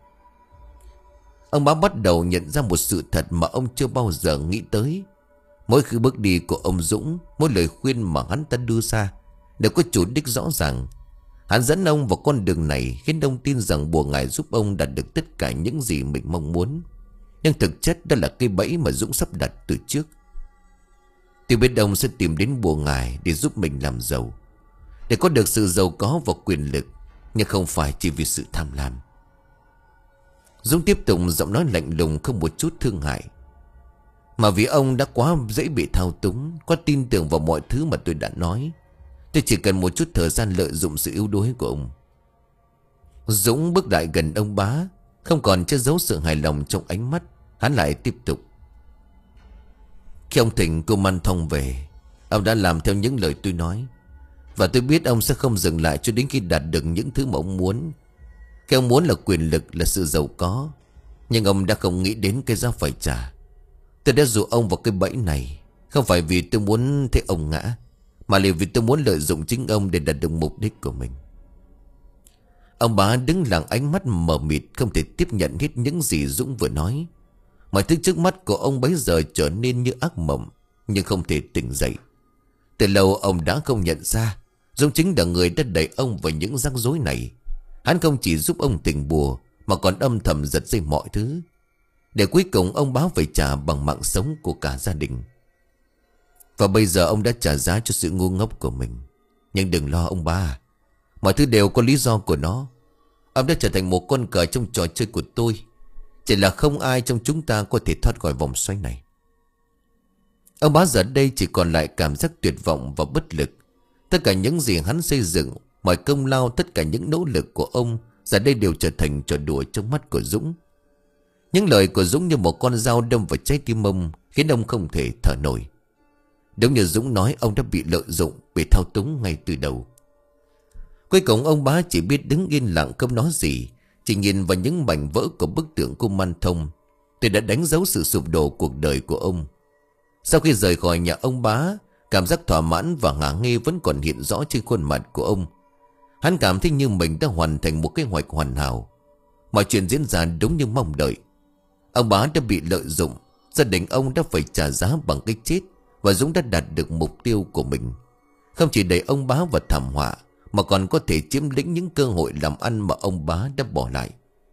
Ông bá bắt đầu nhận ra một sự thật mà ông chưa bao giờ nghĩ tới. Mỗi khi bước đi của ông Dũng, mỗi lời khuyên mà hắn ta đưa ra đều có chủ đích rõ ràng. Hắn dẫn ông vào con đường này, khiến ông tin rằng bùa ngải giúp ông đạt được tất cả những gì mình mong muốn. Nhưng thực chất đó là cây bẫy mà Dũng sắp đặt từ trước. Tôi biết ông sẽ tìm đến bùa ngải để giúp mình làm giàu, để có được sự giàu có và quyền lực, nhưng không phải chỉ vì sự tham lam. Dũng tiếp tục giọng nói lạnh lùng không một chút thương hại. Mà vì ông đã quá dễ bị thao túng, quá tin tưởng vào mọi thứ mà tôi đã nói. Tôi chỉ cần một chút thời gian lợi dụng sự yếu đuối của ông. Dũng bước lại gần ông bá, không còn che giấu sự hài lòng trong ánh mắt. Hắn lại tiếp tục. Khi ông thỉnh cô Man Thông về, ông đã làm theo những lời tôi nói. Và tôi biết ông sẽ không dừng lại cho đến khi đạt được những thứ mà ông muốn. Cái ông muốn là quyền lực, là sự giàu có. Nhưng ông đã không nghĩ đến cái giá phải trả. Tôi đã dụ ông vào cái bẫy này, không phải vì tôi muốn thấy ông ngã, mà là vì tôi muốn lợi dụng chính ông để đạt được mục đích của mình. Ông bá đứng lặng, ánh mắt mờ mịt, không thể tiếp nhận hết những gì Dũng vừa nói. Mọi thứ trước mắt của ông bấy giờ trở nên như ác mộng, nhưng không thể tỉnh dậy. Từ lâu ông đã không nhận ra Dũng chính là người đã đẩy ông vào những rắc rối này. Hắn không chỉ giúp ông tỉnh bùa, mà còn âm thầm giật dây mọi thứ, để cuối cùng ông bá phải trả bằng mạng sống của cả gia đình. Và bây giờ ông đã trả giá cho sự ngu ngốc của mình. Nhưng đừng lo ông bá, mọi thứ đều có lý do của nó. Ông đã trở thành một con cờ trong trò chơi của tôi. Chỉ là không ai trong chúng ta có thể thoát khỏi vòng xoay này. Ông bá giờ đây chỉ còn lại cảm giác tuyệt vọng và bất lực. Tất cả những gì hắn xây dựng, mọi công lao, tất cả những nỗ lực của ông giờ đây đều trở thành trò đùa trong mắt của Dũng. Những lời của Dũng như một con dao đâm vào trái tim ông, khiến ông không thể thở nổi. Đúng như Dũng nói, ông đã bị lợi dụng, bị thao túng ngay từ đầu. Cuối cùng ông bá chỉ biết đứng yên lặng không nói gì, chỉ nhìn vào những mảnh vỡ của bức tượng cô Man Thông. Tôi đã đánh dấu sự sụp đổ cuộc đời của ông. Sau khi rời khỏi nhà ông bá, cảm giác thỏa mãn và ngả ngê vẫn còn hiện rõ trên khuôn mặt của ông. Hắn cảm thấy như mình đã hoàn thành một kế hoạch hoàn hảo. Mọi chuyện diễn ra đúng như mong đợi. Ông bá đã bị lợi dụng, gia đình ông đã phải trả giá bằng cái chết, và Dũng đã đạt được mục tiêu của mình. Không chỉ đẩy ông bá vào thảm họa, mà còn có thể chiếm lĩnh những cơ hội làm ăn mà ông bá đã bỏ lại.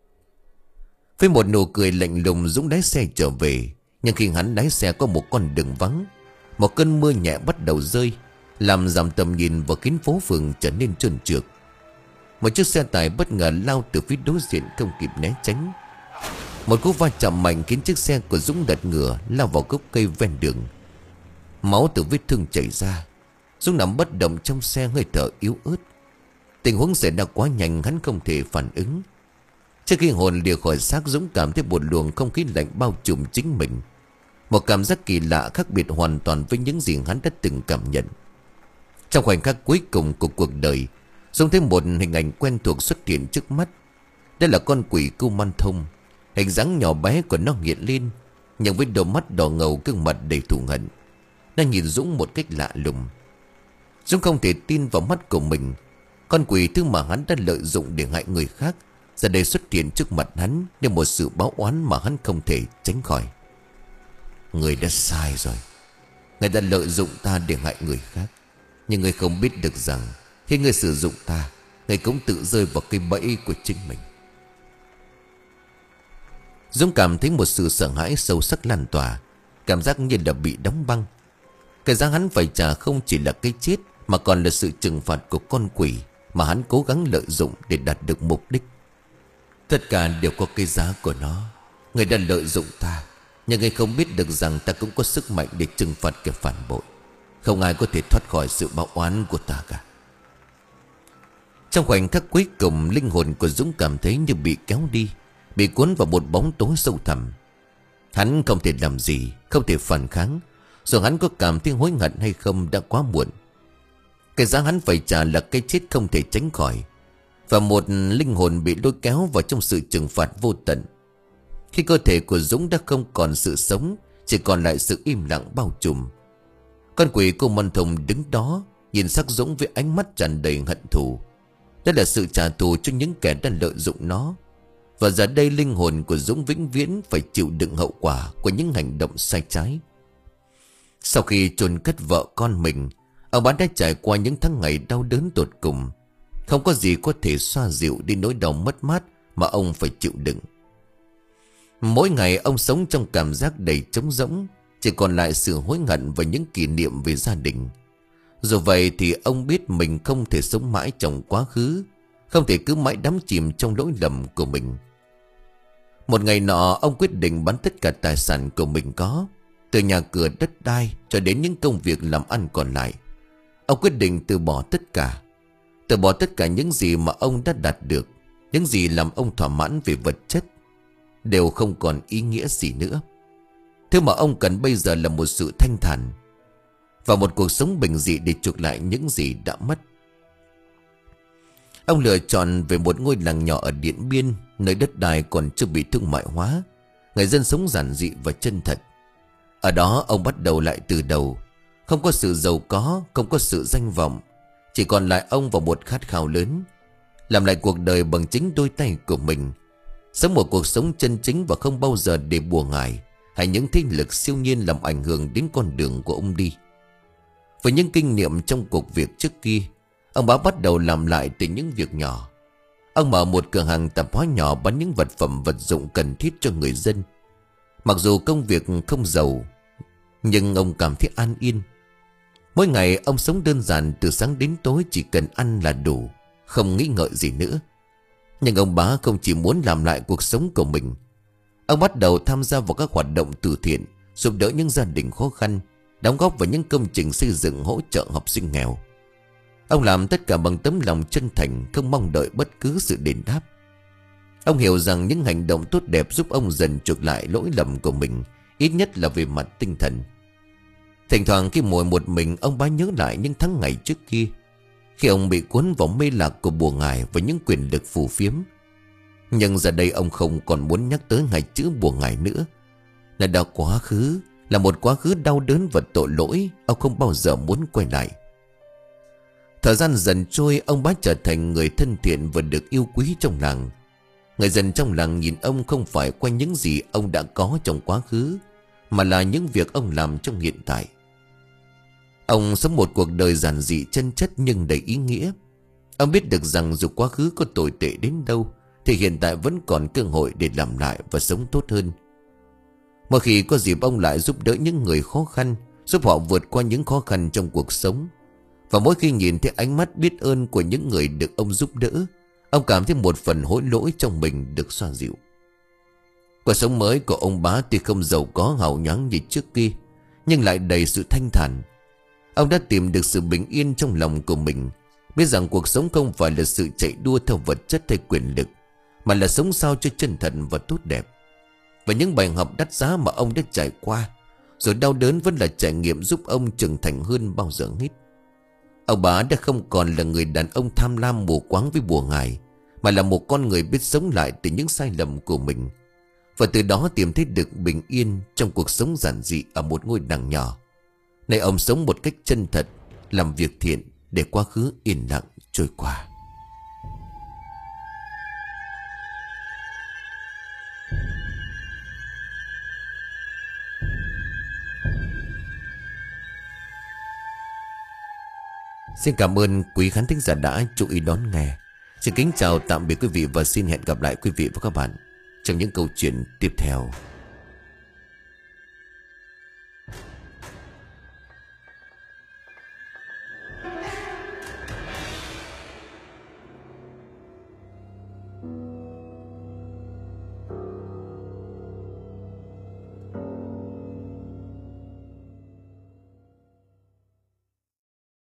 Với một nụ cười lạnh lùng, Dũng lái xe trở về. Nhưng khi hắn lái xe có một con đường vắng, một cơn mưa nhẹ bắt đầu rơi, làm giảm tầm nhìn và khiến phố phường trở nên trơn trượt. Một chiếc xe tải bất ngờ lao từ phía đối diện, không kịp né tránh. Một cú va chạm mạnh khiến chiếc xe của Dũng lật ngửa, lao vào gốc cây ven đường. Máu từ vết thương chảy ra. Dũng nằm bất động trong xe, hơi thở yếu ớt. Tình huống xảy ra quá nhanh, hắn không thể phản ứng. Trước khi hồn lìa khỏi xác, Dũng cảm thấy một luồng không khí lạnh bao trùm chính mình. Một cảm giác kỳ lạ khác biệt hoàn toàn với những gì hắn đã từng cảm nhận. Trong khoảnh khắc cuối cùng của cuộc đời, Dũng thấy một hình ảnh quen thuộc xuất hiện trước mắt. Đây là con quỷ cô Man Thông. Hình dáng nhỏ bé của nó hiện lên, nhưng với đôi mắt đỏ ngầu, gương mặt đầy thù hận. Nó nhìn Dũng một cách lạ lùng. Dũng không thể tin vào mắt của mình. Con quỷ thứ mà hắn đã lợi dụng để hại người khác giờ đây xuất hiện trước mặt hắn như một sự báo oán mà hắn không thể tránh khỏi. Người đã sai rồi. Người đã lợi dụng ta để hại người khác. Nhưng người không biết được rằng khi người sử dụng ta, người cũng tự rơi vào cái bẫy của chính mình. Dũng cảm thấy một sự sợ hãi sâu sắc lan tỏa, cảm giác như là bị đóng băng. Cái giá hắn phải trả không chỉ là cái chết, mà còn là sự trừng phạt của con quỷ mà hắn cố gắng lợi dụng để đạt được mục đích. Tất cả đều có cái giá của nó. Người đã lợi dụng ta, nhưng người không biết được rằng ta cũng có sức mạnh để trừng phạt kẻ phản bội. Không ai có thể thoát khỏi sự báo oán của ta cả. Trong khoảnh khắc cuối cùng, linh hồn của Dũng cảm thấy như bị kéo đi, bị cuốn vào một bóng tối sâu thẳm. Hắn không thể làm gì, không thể phản kháng. Dù hắn có cảm thấy hối hận hay không đã quá muộn. Cái giá hắn phải trả là cái chết không thể tránh khỏi, và một linh hồn bị lôi kéo vào trong sự trừng phạt vô tận. Khi cơ thể của Dũng đã không còn sự sống, chỉ còn lại sự im lặng bao trùm. Con quỷ cô Mân Thùng đứng đó, nhìn sắc Dũng với ánh mắt tràn đầy hận thù. Đó là sự trả thù cho những kẻ đã lợi dụng nó. Và giờ đây linh hồn của Dũng vĩnh viễn phải chịu đựng hậu quả của những hành động sai trái. Sau khi chôn cất vợ con mình, ông bá đã trải qua những tháng ngày đau đớn tột cùng. Không có gì có thể xoa dịu đi nỗi đau mất mát mà ông phải chịu đựng. Mỗi ngày ông sống trong cảm giác đầy trống rỗng, chỉ còn lại sự hối hận và những kỷ niệm về gia đình. Dù vậy thì ông biết mình không thể sống mãi trong quá khứ, không thể cứ mãi đắm chìm trong lỗi lầm của mình. Một ngày nọ, ông quyết định bán tất cả tài sản của mình có, từ nhà cửa đất đai cho đến những công việc làm ăn còn lại. Ông quyết định từ bỏ tất cả, từ bỏ tất cả những gì mà ông đã đạt được, những gì làm ông thỏa mãn về vật chất, đều không còn ý nghĩa gì nữa. Thứ mà ông cần bây giờ là một sự thanh thản và một cuộc sống bình dị để chuộc lại những gì đã mất. Ông lựa chọn về một ngôi làng nhỏ ở Điện Biên, nơi đất đai còn chưa bị thương mại hóa, người dân sống giản dị và chân thật. Ở đó ông bắt đầu lại từ đầu, không có sự giàu có, không có sự danh vọng, chỉ còn lại ông và một khát khao lớn, làm lại cuộc đời bằng chính đôi tay của mình, sống một cuộc sống chân chính và không bao giờ để bùa ngải hay những thế lực siêu nhiên làm ảnh hưởng đến con đường của ông đi. Với những kinh nghiệm trong cuộc việc trước kia, ông bá bắt đầu làm lại từ những việc nhỏ. Ông mở một cửa hàng tạp hóa nhỏ bán những vật phẩm vật dụng cần thiết cho người dân. Mặc dù công việc không giàu, nhưng ông cảm thấy an yên. Mỗi ngày ông sống đơn giản, từ sáng đến tối chỉ cần ăn là đủ, không nghĩ ngợi gì nữa. Nhưng ông bá không chỉ muốn làm lại cuộc sống của mình. Ông bắt đầu tham gia vào các hoạt động từ thiện, giúp đỡ những gia đình khó khăn, đóng góp vào những công trình xây dựng hỗ trợ học sinh nghèo. Ông làm tất cả bằng tấm lòng chân thành, không mong đợi bất cứ sự đền đáp. Ông hiểu rằng những hành động tốt đẹp giúp ông dần chuộc lại lỗi lầm của mình, ít nhất là về mặt tinh thần. Thỉnh thoảng khi ngồi một mình, ông bá nhớ lại những tháng ngày trước kia, khi ông bị cuốn vào mê lạc của bùa ngải và những quyền lực phù phiếm. Nhưng giờ đây ông không còn muốn nhắc tới hai chữ bùa ngải nữa. Là đã quá khứ, là một quá khứ đau đớn và tội lỗi, ông không bao giờ muốn quay lại. Thời gian dần trôi, ông bá trở thành người thân thiện và được yêu quý trong làng. Người dân trong làng nhìn ông không phải qua những gì ông đã có trong quá khứ, mà là những việc ông làm trong hiện tại. Ông sống một cuộc đời giản dị chân chất nhưng đầy ý nghĩa. Ông biết được rằng dù quá khứ có tồi tệ đến đâu, thì hiện tại vẫn còn cơ hội để làm lại và sống tốt hơn. Mỗi khi có dịp, ông lại giúp đỡ những người khó khăn, giúp họ vượt qua những khó khăn trong cuộc sống. Và mỗi khi nhìn thấy ánh mắt biết ơn của những người được ông giúp đỡ, ông cảm thấy một phần hối lỗi trong mình được xoa dịu. Cuộc sống mới của ông bá tuy không giàu có hào nhoáng như trước kia, nhưng lại đầy sự thanh thản. Ông đã tìm được sự bình yên trong lòng của mình, biết rằng cuộc sống không phải là sự chạy đua theo vật chất hay quyền lực, mà là sống sao cho chân thật và tốt đẹp. Và những bài học đắt giá mà ông đã trải qua, rồi đau đớn, vẫn là trải nghiệm giúp ông trưởng thành hơn bao giờ hết. Ông bá đã không còn là người đàn ông tham lam mù quáng với bùa ngải, mà là một con người biết sống lại từ những sai lầm của mình, và từ đó tìm thấy được bình yên trong cuộc sống giản dị ở một ngôi làng nhỏ. Nơi ông sống một cách chân thật, làm việc thiện để quá khứ yên lặng trôi qua. Xin cảm ơn quý khán thính giả đã chú ý đón nghe. Xin kính chào tạm biệt quý vị và xin hẹn gặp lại quý vị và các bạn trong những câu chuyện tiếp theo.